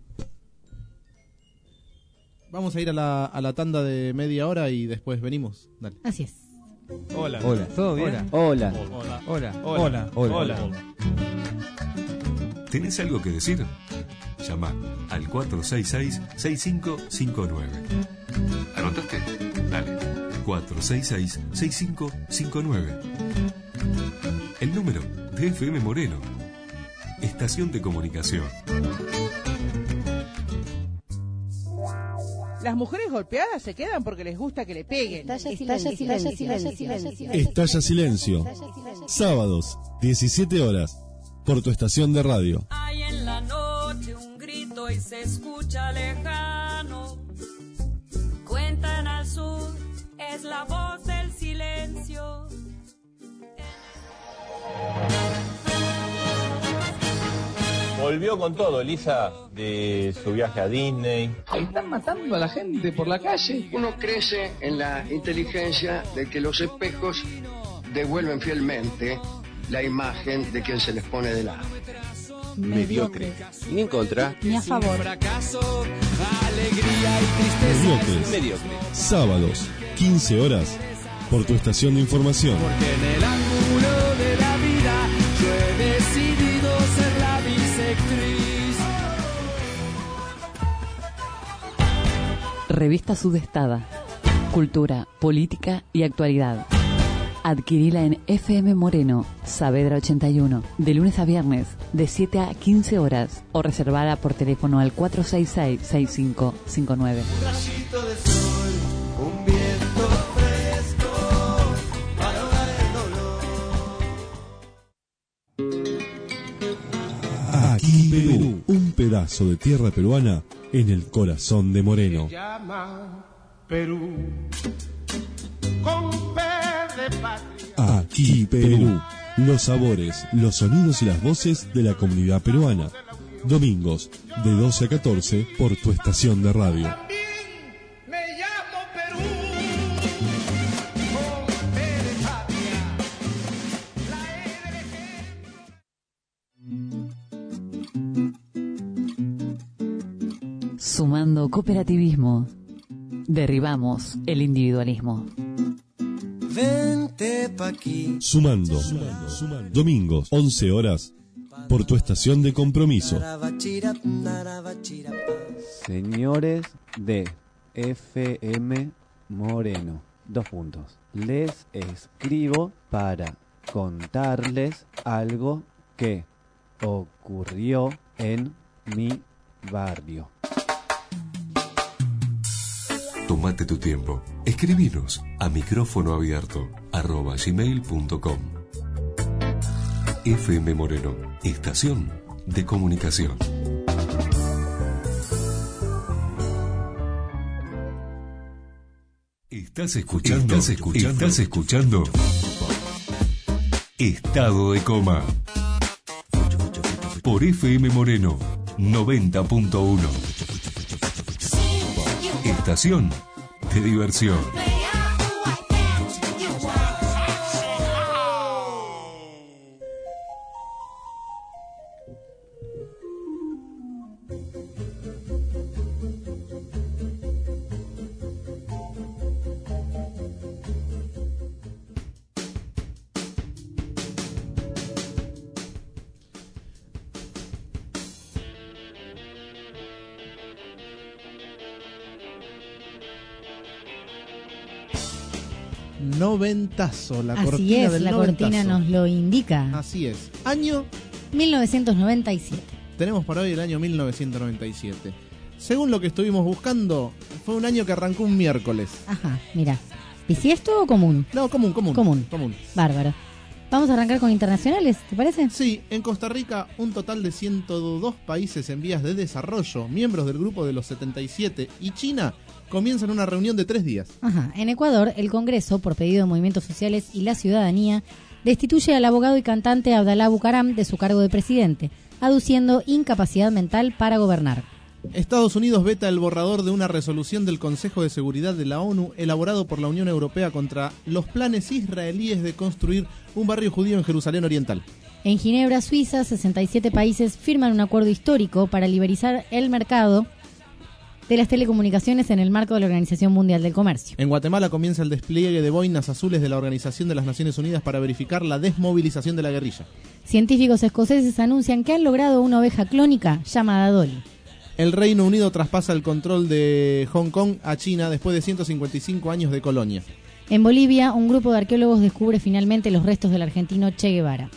Vamos a ir a la tanda de media hora y después venimos. Dale. Así es. Hola. ¿Todo bien? Hola. ¿Tenés algo que decir? Llama al 466-6559. ¿Anotaste? Dale. 466-6559. El número de FM Moreno. Estación de comunicación. Las mujeres golpeadas se quedan porque les gusta que le peguen. Estalla Silencio. Sábados, 17 horas. Por tu estación de radio. Hay en la noche un grito y se escucha lejano. Cuentan al sur, es la voz del silencio. Volvió con todo, Elisa, de su viaje a Disney. Están matando a la gente por la calle. Uno crece en la inteligencia de que los espejos devuelven fielmente la imagen de quien se les pone de lado. Mediocre. Ni en contra. Ni a favor. Mediocres. Sábados, 15 horas. Por tu estación de información. Porque en el ángulo de la vida yo he decidido ser la bisectriz. Revista Sudestada. Cultura, política y actualidad. Adquirila en FM Moreno, Saavedra 81, de lunes a viernes, de 7 a 15 horas, o reservada por teléfono al 466-6559. Un rayito de sol, un viento fresco para ahogar el dolor. Aquí Perú, un pedazo de tierra peruana en el corazón de Moreno. Se llama Perú con P de patria. Aquí Perú, los sabores, los sonidos y las voces de la comunidad peruana. Domingos, de 12 a 14, por tu estación de radio. Me llamo Perú con P de patria. Sumando cooperativismo, derribamos el individualismo. Vente pa' aquí. Sumando. Domingos, 11 horas, por tu estación de compromiso. Señores de FM Moreno, 2 puntos. Les escribo para contarles algo que ocurrió en mi barrio. Tómate tu tiempo. Escribinos a micrófonoabierto@gmail.com. FM Moreno, estación de comunicación. ¿Estás escuchando? Estado de Coma. Por FM Moreno 90.1. Estación de diversión. Noventazo, la Así cortina es, del la noventazo. cortina nos lo indica. Así es. Año 1997. Tenemos para hoy el año 1997. Según lo que estuvimos buscando, fue un año que arrancó un miércoles. Ajá, mira. ¿Bisiesto o común? No, común. Común. Bárbaro. Vamos a arrancar con internacionales, ¿te parece? Sí, en Costa Rica un total de 102 países en vías de desarrollo, miembros del grupo de los 77 y China, comienzan una reunión de 3 días. Ajá. En Ecuador, el Congreso, por pedido de movimientos sociales y la ciudadanía, destituye al abogado y cantante Abdalá Bucaram de su cargo de presidente, aduciendo incapacidad mental para gobernar. Estados Unidos veta el borrador de una resolución del Consejo de Seguridad de la ONU elaborado por la Unión Europea contra los planes israelíes de construir un barrio judío en Jerusalén Oriental. En Ginebra, Suiza, 67 países firman un acuerdo histórico para liberalizar el mercado de las telecomunicaciones en el marco de la Organización Mundial del Comercio. En Guatemala comienza el despliegue de boinas azules de la Organización de las Naciones Unidas para verificar la desmovilización de la guerrilla. Científicos escoceses anuncian que han logrado una oveja clónica llamada Dolly. El Reino Unido traspasa el control de Hong Kong a China después de 155 años de colonia. En Bolivia, un grupo de arqueólogos descubre finalmente los restos del argentino Che Guevara.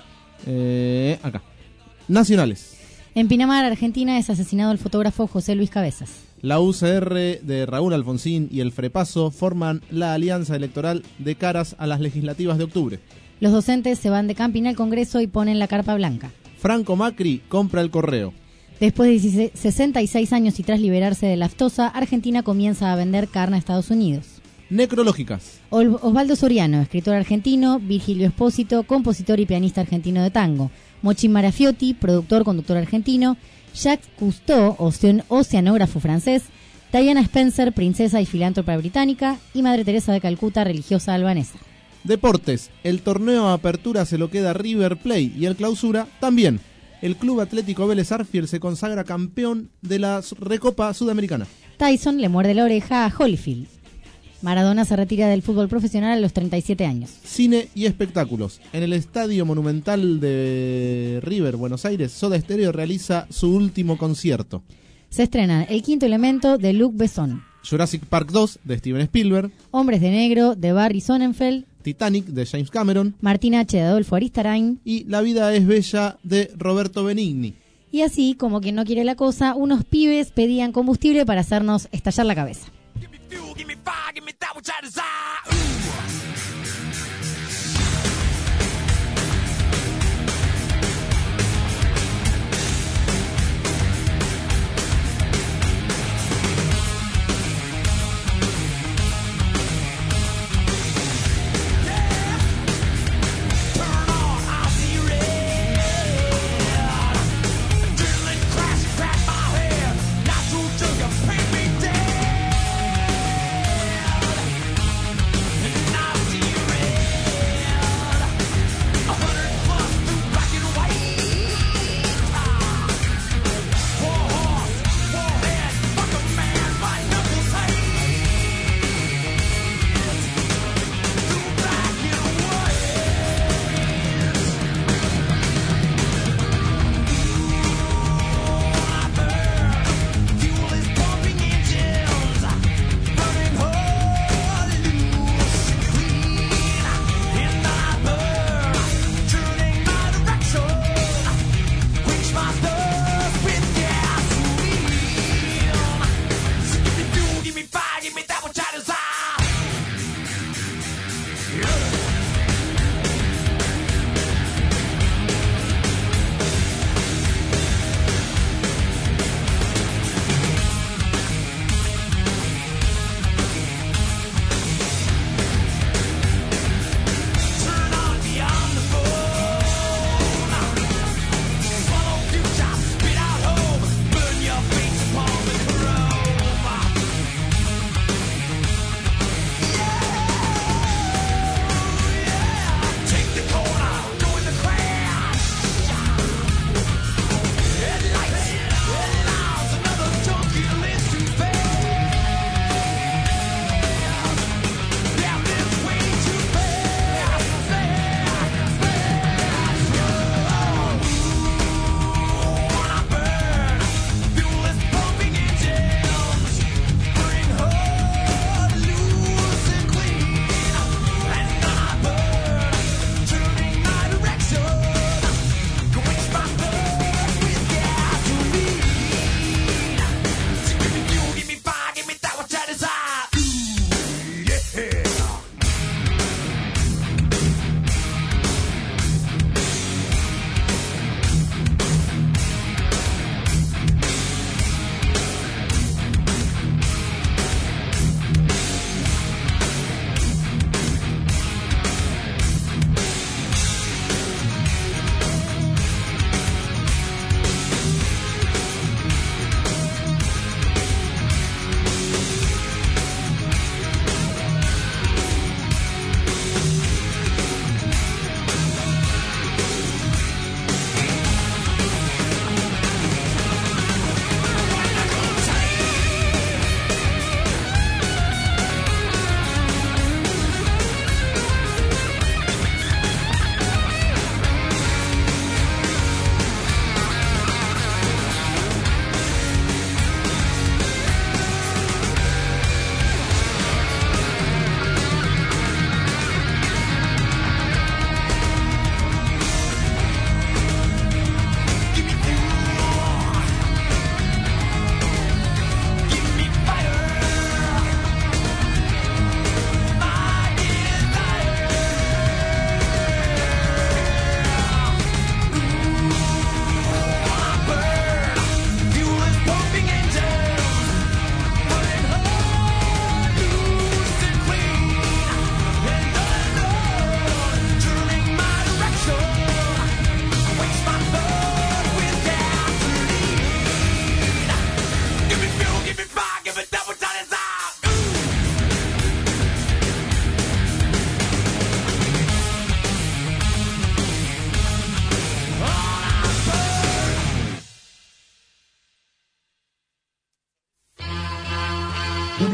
Acá. Nacionales. En Pinamar, Argentina, es asesinado el fotógrafo José Luis Cabezas. La UCR de Raúl Alfonsín y el FREPASO forman la alianza electoral de caras a las legislativas de octubre. Los docentes se van de camping al Congreso y ponen la carpa blanca. Franco Macri compra el correo. Después de 66 años y tras liberarse de la aftosa, Argentina comienza a vender carne a Estados Unidos. Necrológicas. Osvaldo Soriano, escritor argentino. Virgilio Espósito, compositor y pianista argentino de tango. Mochín Marafiotti, productor, conductor argentino. Jacques Cousteau, oceanógrafo francés. Diana Spencer, princesa y filántropa británica. Y Madre Teresa de Calcuta, religiosa albanesa. Deportes. El torneo Apertura se lo queda River Plate y el Clausura también. El Club Atlético Vélez Sarsfield se consagra campeón de la Recopa Sudamericana. Tyson le muerde la oreja a Holyfield. Maradona se retira del fútbol profesional a los 37 años. Cine y espectáculos. En el Estadio Monumental de River, Buenos Aires, Soda Stereo realiza su último concierto. Se estrena El quinto elemento de Luc Besson. Jurassic Park 2 de Steven Spielberg. Hombres de negro de Barry Sonnenfeld. Titanic de James Cameron. Martín H. de Adolfo Aristarain. Y La vida es bella de Roberto Benigni. Y así, como quien no quiere la cosa, unos pibes pedían combustible para hacernos estallar la cabeza.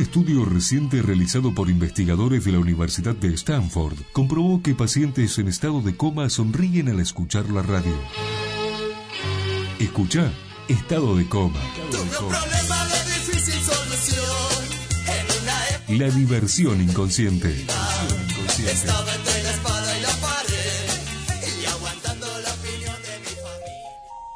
estudio reciente realizado por investigadores de la Universidad de Stanford comprobó que pacientes en estado de coma sonríen al escuchar la radio. Escucha Estado de Coma. La diversión inconsciente. Estaba entre la espada y la pared y aguantando la opinión de mi familia.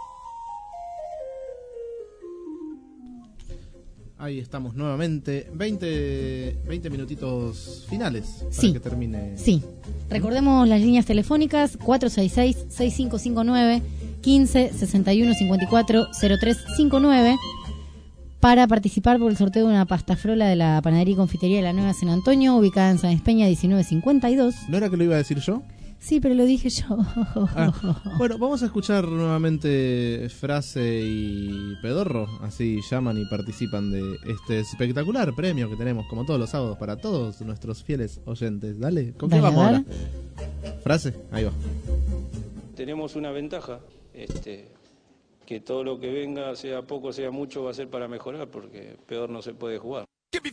Ahí estamos nuevamente. 20 minutitos finales para Sí. que termine. Sí. Recordemos las líneas telefónicas 466-6559, 15 61 54 0359 para participar por el sorteo de una pasta frola de la panadería y confitería de la Nueva San Antonio, ubicada en San Espeña 1952. ¿No era que lo iba a decir yo? Sí, pero lo dije yo. Bueno, vamos a escuchar nuevamente Frase y Pedorro, así llaman y participan de este espectacular premio que tenemos como todos los sábados para todos nuestros fieles oyentes. Dale, ¿con qué Dale, vamos a ver. ahora? Frase, ahí va. Tenemos una ventaja, que todo lo que venga, sea poco, sea mucho, va a ser para mejorar, porque peor no se puede jugar.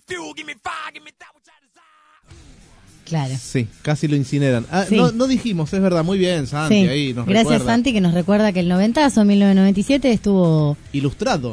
Claro. Sí, casi lo incineran. Sí. No dijimos, es verdad, muy bien, Santi, Sí. ahí nos Gracias, recuerda. Santi, que nos recuerda que el 90, 1997, estuvo Ilustrado.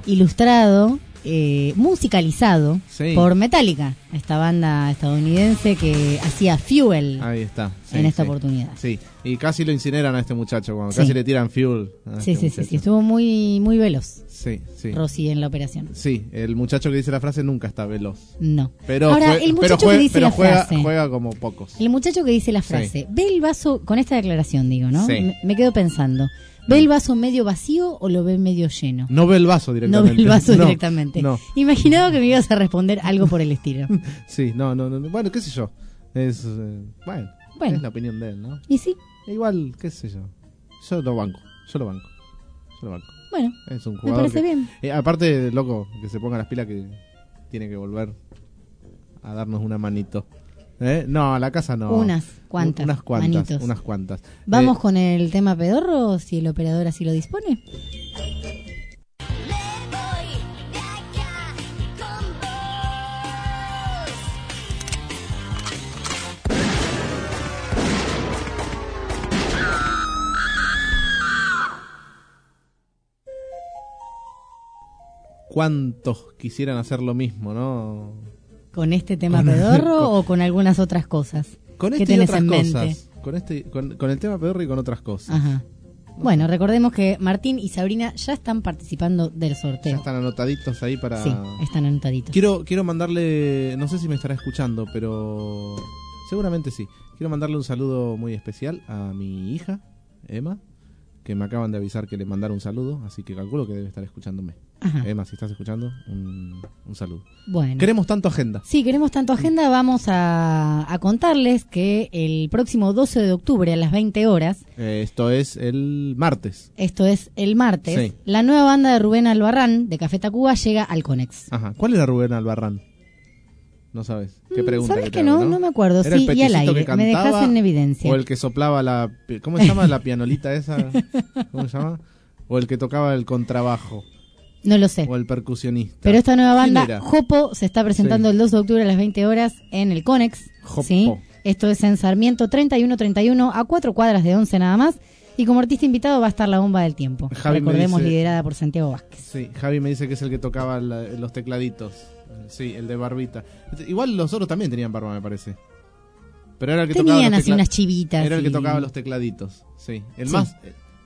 musicalizado Sí. por Metallica, esta banda estadounidense que hacía Fuel Ahí está. sí, en esta sí. oportunidad. Sí, y casi lo incineran a este muchacho, cuando Sí. casi le tiran fuel. a Sí, este sí, sí, muchacho. sí, estuvo muy, muy veloz Sí, sí. Rosy en la operación. Sí, el muchacho que dice la frase nunca está veloz. No. Pero, Ahora, el muchacho que dice la frase. juega como pocos. El muchacho que dice la frase, ve el vaso, con esta declaración digo, ¿no? Sí. Me quedo pensando, ¿ve el vaso medio vacío o lo ve medio lleno? No ve el vaso No directamente. ve el vaso No, directamente. No. Imaginaba que me ibas a responder algo por el estilo. Sí, no. Bueno, qué sé yo. Es, bueno, Bueno. es la opinión de él, ¿no? ¿Y sí? Igual, qué sé yo. Yo lo banco. Bueno, Es un me jugador parece bien. aparte, loco, que se ponga las pilas que tiene que volver a darnos una manito. No, a la casa no. Unas cuantas manitos. Unas cuantas. ¿Vamos con el tema pedorro, si el operador así lo dispone? ¿Cuántos quisieran hacer lo mismo, no? ¿Con este tema pedorro o con algunas otras cosas? Con ¿Qué este y tenés otras en mente? cosas. Con el tema pedorro y con otras cosas. Ajá. Bueno, recordemos que Martín y Sabrina ya están participando del sorteo. Ya están anotaditos ahí para... Sí, están anotaditos. Quiero mandarle, no sé si me estará escuchando, pero seguramente sí. Quiero mandarle un saludo muy especial a mi hija, Emma, que me acaban de avisar que le mandara un saludo, así que calculo que debe estar escuchándome. Ajá. Emma, si estás escuchando, un saludo. Bueno. Queremos tanto agenda. Sí, queremos tanto agenda. Vamos a contarles que el próximo 12 de octubre a las 20 horas, Esto es el martes. esto es el martes, Sí. la nueva banda de Rubén Albarrán de Café Tacuba llega al Conex. Ajá. ¿Cuál era Rubén Albarrán? No sabes. ¿Qué pregunta? ¿Sabes te que no? hago, No me acuerdo. ¿Era el Sí, y al peticito aire. que Me dejas cantaba en evidencia. O el que soplaba la... ¿Cómo se llama la pianolita esa? ¿Cómo se llama? O el que tocaba el contrabajo. No lo sé. O el percusionista. Pero esta nueva ¿Quién banda, era? Jopo, se está presentando Sí. el 2 de octubre a las 20 horas en el Conex. Jopo. ¿Sí? Esto es en Sarmiento 3131, a 4 cuadras de 11 nada más. Y como artista invitado va a estar la Bomba del Tiempo. Javi me Recordemos, dice- liderada por Santiago Vázquez. Sí, Javi me dice que es el que tocaba los tecladitos. Sí, el de barbita. Igual los otros también tenían barba, me parece. Pero era el que Tenían tocaba los así unas chivitas. Era el que y- tocaba los tecladitos. Sí, el Sí. más...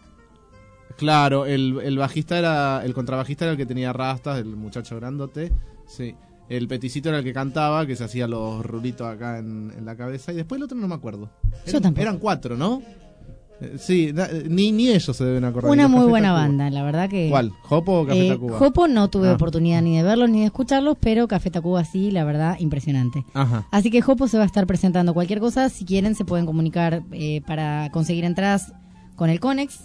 Claro, el bajista era... El contrabajista era el que tenía rastas, el muchacho grandote. Sí. El peticito era el que cantaba, que se hacía los rulitos acá en la cabeza. Y después el otro no me acuerdo. Yo tampoco. Eran 4, ¿no? Sí, ni ellos se deben acordar. Una Ni muy Café buena Tacuba. banda, la verdad que... ¿Cuál? ¿Jopo o Café Tacuba? Jopo no tuve Ah. oportunidad ni de verlos ni de escucharlos, pero Café Tacuba sí, la verdad, impresionante. Ajá. Así que Jopo se va a estar presentando cualquier cosa. Si quieren, se pueden comunicar para conseguir entradas con el Conex.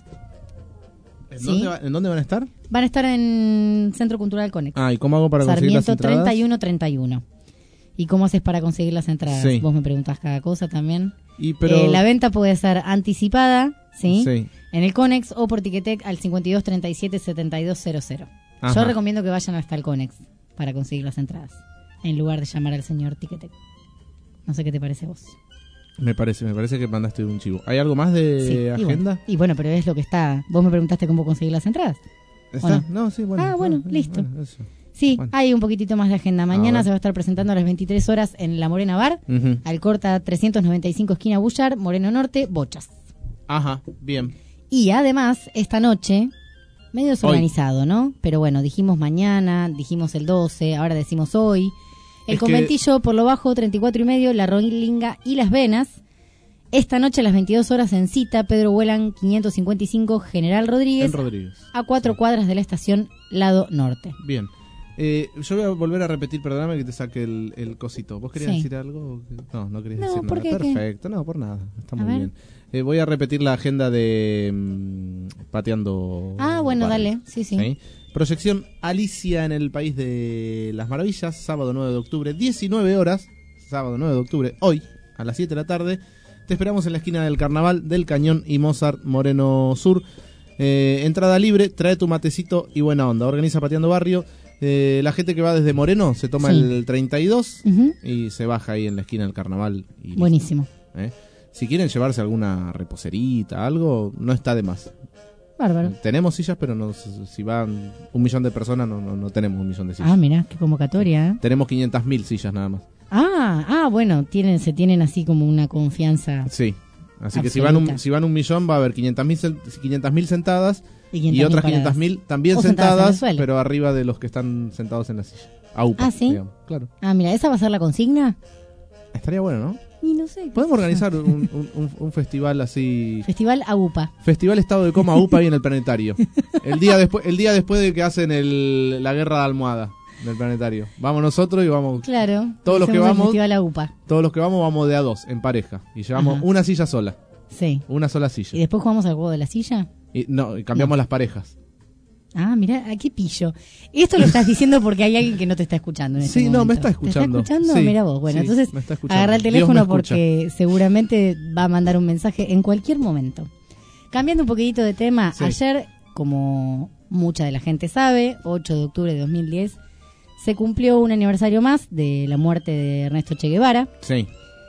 Sí. ¿En dónde van a estar? Van a estar en Centro Cultural Conex. Ah, ¿y cómo hago para conseguir las Sarmiento entradas? 3131. ¿Y cómo haces para conseguir las entradas? Sí. Vos me preguntás cada cosa también. Pero... La venta puede ser anticipada, ¿sí? Sí. En el Conex o por Ticketek al 5237-7200. Ajá. Yo recomiendo que vayan hasta el Conex para conseguir las entradas. en lugar de llamar al señor Tiquetec. No sé qué te parece a vos. Me parece que mandaste un chivo. ¿Hay algo más de agenda? Y bueno, pero es lo que está. Vos me preguntaste cómo conseguir las entradas. ¿Está? No, sí, bueno. Ah, bueno, listo. Eso. Sí, Bueno. hay un poquitito más de agenda. Mañana se va a estar presentando a las 23 horas en La Morena Bar, Alcorta 395 esquina Bullar, Moreno Norte, Bochas. Ajá, bien. Y además, esta noche, medio desorganizado, ¿no? Pero bueno, dijimos mañana, dijimos el 12, ahora decimos hoy. El conventillo por lo bajo, 34,5, La Rolinga y Las Venas. Esta noche a las 22 horas en Cita, Pedro Huelan 555, General Rodríguez, a 4 cuadras de la estación Lado Norte. Bien. Yo voy a volver a repetir, perdóname que te saque el cosito. ¿Vos querías decir algo? No querías decir nada. ¿Por qué? Perfecto, no, por nada. Está muy bien. Voy a repetir la agenda de Pateando. Ah, bueno, Barrio. dale. Sí. Proyección Alicia en el País de las Maravillas, sábado 9 de octubre, 19 horas. Sábado 9 de octubre, hoy, a las 7 de la tarde. Te esperamos en la esquina del Carnaval del Cañón y Mozart, Moreno Sur. Entrada libre, trae tu matecito y buena onda. Organiza Pateando Barrio. La gente que va desde Moreno se toma el 32 y se baja ahí en la esquina del Carnaval. Y buenísimo. Si quieren llevarse alguna reposerita, algo, no está de más. Bárbaro. Tenemos sillas, pero no, si van 1 millón de personas, no tenemos 1 millón de sillas. Ah, mirá, qué convocatoria, ¿eh? Tenemos 500.000 sillas nada más. Bueno, se tienen así como una confianza. Sí, así absoluta. que si van 1 millón va a haber 500.000 sentadas y otras 500.000 también sentadas, pero arriba de los que están sentados en la silla. AUPA, ¿sí? digamos. Claro. Mira, ¿esa va a ser la consigna? Estaría bueno, ¿no? Y no sé. Podemos organizar un festival así. Festival AUPA. Festival Estado de Coma AUPA ahí en el planetario. El día después de que hacen la guerra de almohada del planetario. Vamos nosotros y vamos. Claro. Todos los que vamos. Festival AUPA. Todos los que vamos de a 2 en pareja y llevamos una silla sola. Sí. Una sola silla. ¿Y después jugamos al juego de la silla? Y cambiamos las parejas. Mira, qué pillo. Esto lo estás diciendo porque hay alguien que no te está escuchando en este momento. No, me está escuchando. ¿Te está escuchando? Sí, mira vos. Bueno, sí, entonces agarra el teléfono porque seguramente va a mandar un mensaje en cualquier momento. Cambiando un poquitito de tema, ayer, como mucha de la gente sabe, 8 de octubre de 2010, se cumplió un aniversario más de la muerte de Ernesto Che Guevara. Sí.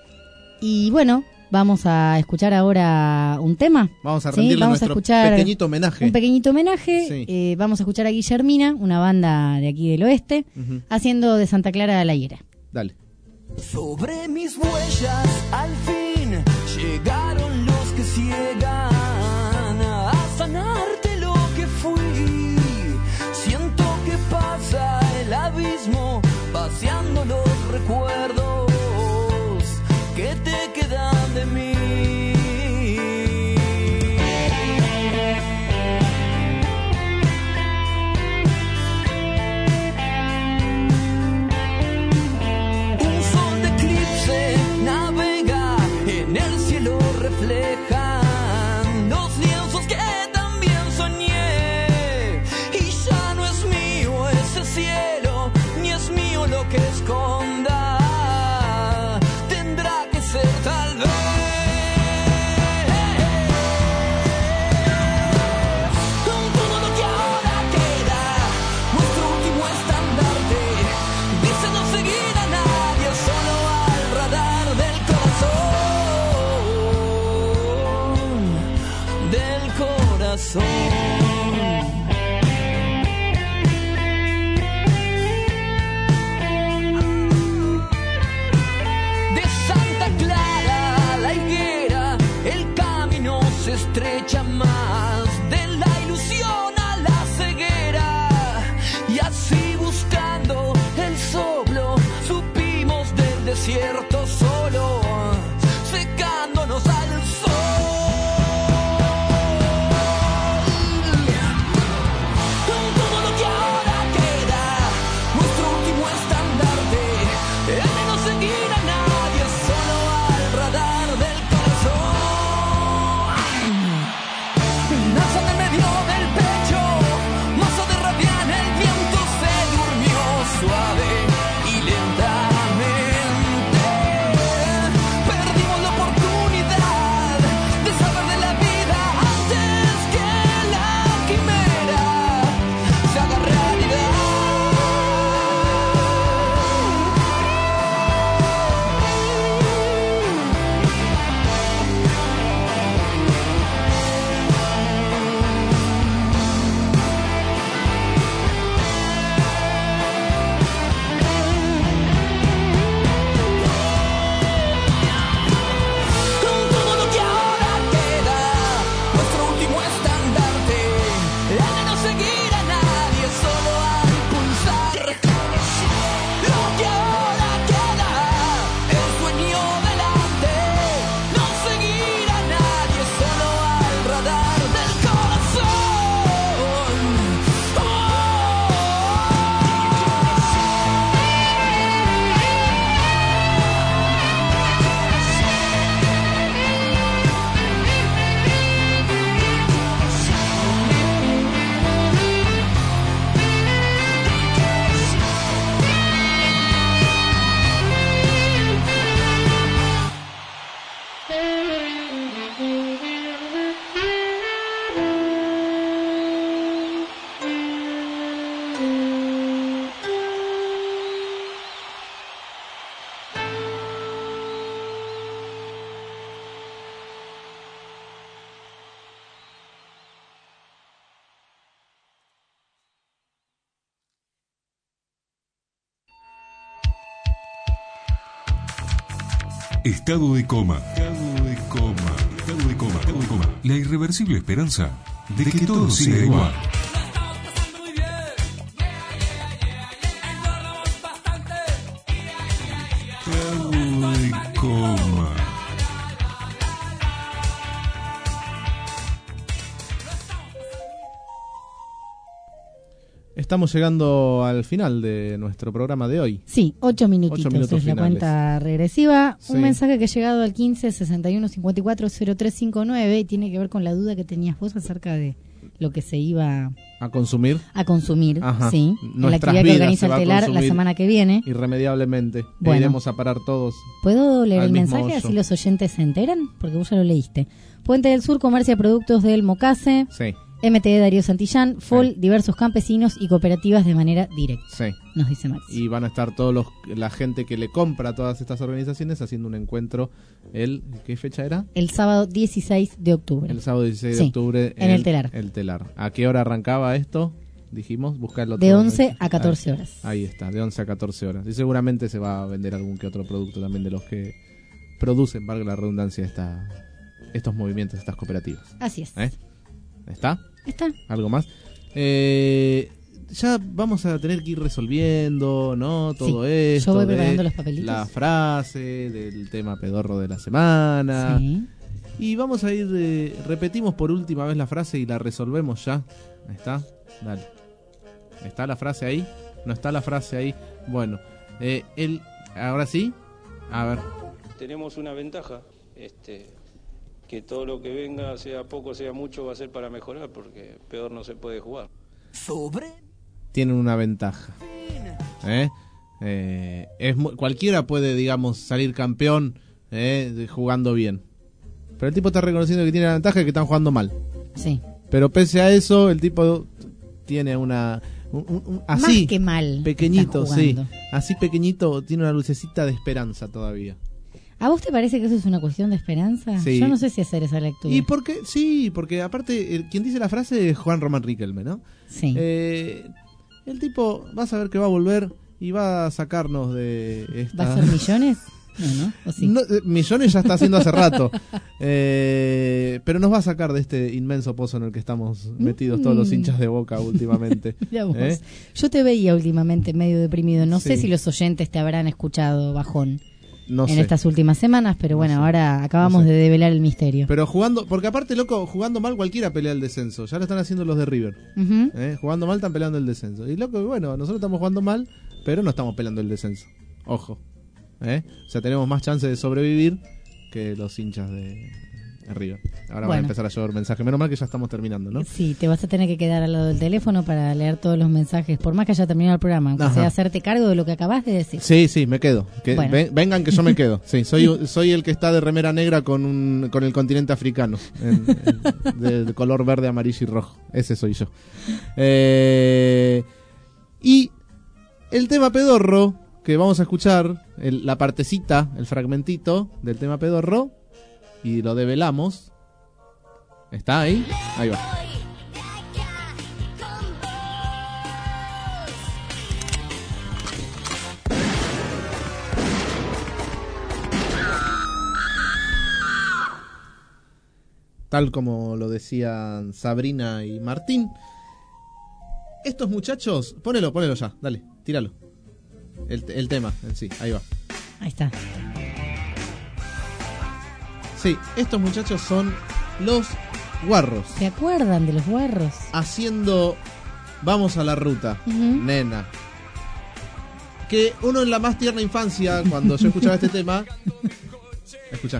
Y bueno, vamos a escuchar ahora un tema. Vamos a rendirle nuestro pequeñito homenaje. Un pequeñito homenaje. Sí. Vamos a escuchar a Guillermina, una banda de aquí del oeste, haciendo de Santa Clara a la Higuera. Dale. Sobre mis huellas al fin llegaron los que ciegan a sanarte lo que fui. Siento que pasa el abismo vaciando los recuerdos que te quedan de mí. Un sol de eclipse navega en el cielo, reflejan los lienzos que también soñé. Y ya no es mío ese cielo, ni es mío lo que esconda. Tal vez con todo lo que ahora queda, nuestro último estandarte dice no seguir a nadie, solo al radar del corazón. Estrecha más de la ilusión a la ceguera, y así buscando el soplo supimos del desierto solo, secándonos al sol. Con todo lo que ahora queda, nuestro último estandarte, el de no seguir a nadie, solo al radar del corazón. Estado de coma. La irreversible esperanza de que todo siga igual. Estado de coma. Estamos llegando al final de nuestro programa de hoy. Sí, 8 minutitos. 8 minutos es la finales. cuenta regresiva. Sí. Un mensaje que ha llegado al 15 61 54 0359 y tiene que ver con la duda que tenías vos acerca de lo que se iba A consumir. Ajá. Sí, en la Nuestras actividad que vidas organiza se el va a telar la consumir semana que viene. Irremediablemente. Bueno. Iremos a parar todos. ¿Puedo leer al el mismo mensaje hoyo. así los oyentes se enteran? Porque vos ya lo leíste. Puente del Sur comercia productos del Mocase, Sí, MTE Darío Santillán, FOL, diversos campesinos y cooperativas de manera directa, sí. nos dice Max. Y van a estar la gente que le compra a todas estas organizaciones haciendo un encuentro ¿qué fecha era? El sábado 16 de octubre. El sábado 16 Sí, de octubre en el Telar. El Telar. ¿A qué hora arrancaba esto? Dijimos, buscarlo De todo. 11 a 14 horas. Ahí está, de 11 a 14 horas. Y seguramente se va a vender algún que otro producto también de los que producen, valga la redundancia, estos movimientos, estas cooperativas. Así es. ¿Está? Está. ¿Algo más? Ya vamos a tener que ir resolviendo, ¿no? Todo Sí, esto. yo voy de preparando los papelitos. La frase del tema pedorro de la semana. Sí. Y vamos a ir, repetimos por última vez la frase y la resolvemos ya. ¿Está? Dale. ¿Está la frase ahí? ¿No está la frase ahí? Bueno, ahora sí. A ver. Tenemos una ventaja, que todo lo que venga, sea poco, sea mucho, va a ser para mejorar, porque peor no se puede jugar. Tienen una ventaja. Cualquiera puede, digamos, salir campeón jugando bien. Pero el tipo está reconociendo que tiene la ventaja de que están jugando mal. Sí. Pero pese a eso, el tipo tiene así Más que mal. pequeñito, están sí. jugando. Así pequeñito, tiene una lucecita de esperanza todavía. ¿A vos te parece que eso es una cuestión de esperanza? Sí. Yo no sé si hacer esa lectura. Y porque aparte, quien dice la frase es Juan Román Riquelme, ¿no? Sí. El tipo, vas a ver que va a volver y va a sacarnos de esta... ¿Va a ser millones? No. ¿O sí? No, millones ya está haciendo hace rato. Pero nos va a sacar de este inmenso pozo en el que estamos metidos todos los hinchas de Boca últimamente. Mirá vos. Yo te veía últimamente medio deprimido. No sé Sí. si los oyentes te habrán escuchado bajón No en sé. estas últimas semanas, pero bueno, sé. ahora acabamos No sé. de develar el misterio. Pero porque aparte, loco, jugando mal cualquiera pelea el descenso. Ya lo están haciendo los de River. Ujú. Jugando mal están peleando el descenso. Y loco, bueno, nosotros estamos jugando mal, pero no estamos peleando el descenso. Ojo. O sea, tenemos más chance de sobrevivir que los hinchas de River. Ahora van a Bueno. empezar a llover mensajes. Menos mal que ya estamos terminando, ¿no? Sí, te vas a tener que quedar al lado del teléfono para leer todos los mensajes, por más que haya terminado el programa, aunque Ajá. sea hacerte cargo de lo que acabás de decir. Sí, me quedo. Bueno. Vengan que yo me quedo. Sí, soy el que está de remera negra con el continente africano. De color verde, amarillo y rojo. Ese soy yo. Y el tema pedorro que vamos a escuchar, la partecita, el fragmentito del tema pedorro, y lo develamos. ¿Está ahí? Ahí va. Tal como lo decían Sabrina y Martín, estos muchachos, ponelo ya, dale, tíralo. El tema en sí, ahí va. Ahí está. Sí, estos muchachos son los Guarros. ¿Se acuerdan de los Guarros? Haciendo Vamos a la Ruta, Ujú. nena. Que uno en la más tierna infancia, cuando yo escuchaba este tema, escuchá.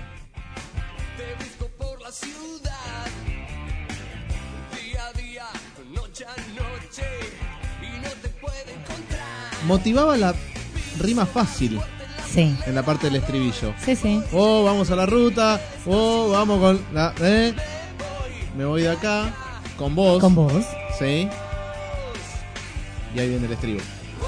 Motivaba la rima fácil. Sí. En la parte del estribillo. Sí. Oh, vamos a la ruta. Oh, vamos con la... Me voy de acá. Con vos. Con vos. Sí. Y ahí viene el estribo.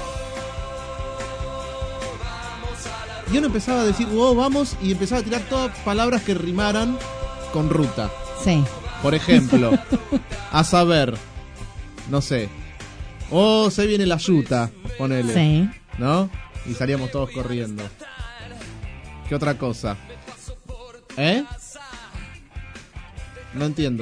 Y uno empezaba a decir, oh, vamos, y empezaba a tirar todas palabras que rimaran con ruta. Sí. Por ejemplo, a saber, no sé, oh, se viene la yuta, ponele. Sí. ¿No? Y salíamos todos corriendo. ¿Qué otra cosa? ¿Eh? No entiendo.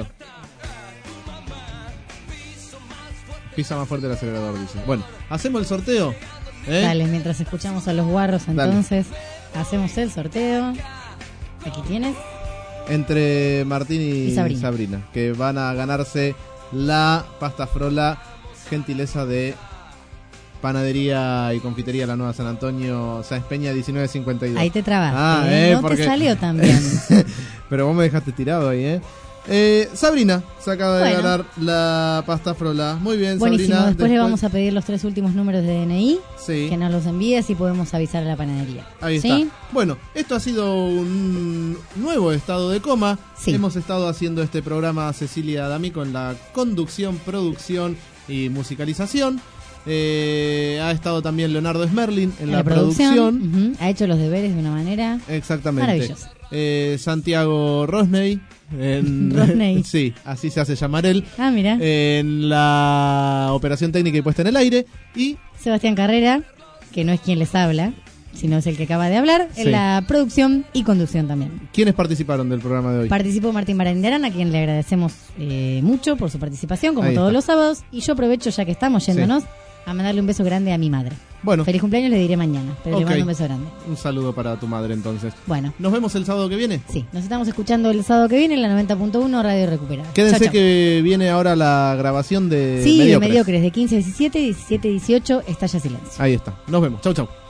Pisa más fuerte el acelerador, dice. Bueno, ¿hacemos el sorteo? Dale, mientras escuchamos a los guarros, entonces, hacemos el sorteo. Aquí tienes. Entre Martín y Sabrina, que van a ganarse la pasta frola, gentileza de Panadería y Confitería La Nueva San Antonio, Sáenz Peña 1952. Ahí te trabaste, no porque... te salió también. Pero vos me dejaste tirado ahí, Sabrina se acaba de ganar la pasta frola. Muy bien, buenísimo. Sabrina. Después le vamos a pedir los 3 últimos números de DNI. Sí. Que nos los envíes y podemos avisar a la panadería. Ahí ¿sí? está. Bueno, esto ha sido un nuevo estado de coma. Sí. Hemos estado haciendo este programa Cecilia D'Amico en la conducción, producción y musicalización. Ha estado también Leonardo Smerlin en la producción. Ha hecho los deberes de una manera maravillosa. Santiago Rosney. Rosney. Sí, así se hace llamar él. Ah, mira. En la operación técnica y puesta en el aire. Y Sebastián Carrera, que no es quien les habla, sino es el que acaba de hablar, en la producción y conducción también. ¿Quiénes participaron del programa de hoy? Participó Martín Barandiarán, a quien le agradecemos mucho por su participación, como todos los sábados. Y yo aprovecho, ya que estamos yéndonos, a mandarle un beso grande a mi madre. Bueno. Feliz cumpleaños le diré mañana, pero le mando un beso grande. Un saludo para tu madre entonces. Bueno. ¿Nos vemos el sábado que viene? Sí, nos estamos escuchando el sábado que viene en la 90.1 Radio Recuperada. Quédense chau, que viene ahora la grabación de Mediocres de 15 a 17, 17 a 18, Estalla Silencio. Ahí está. Nos vemos. Chau, chau.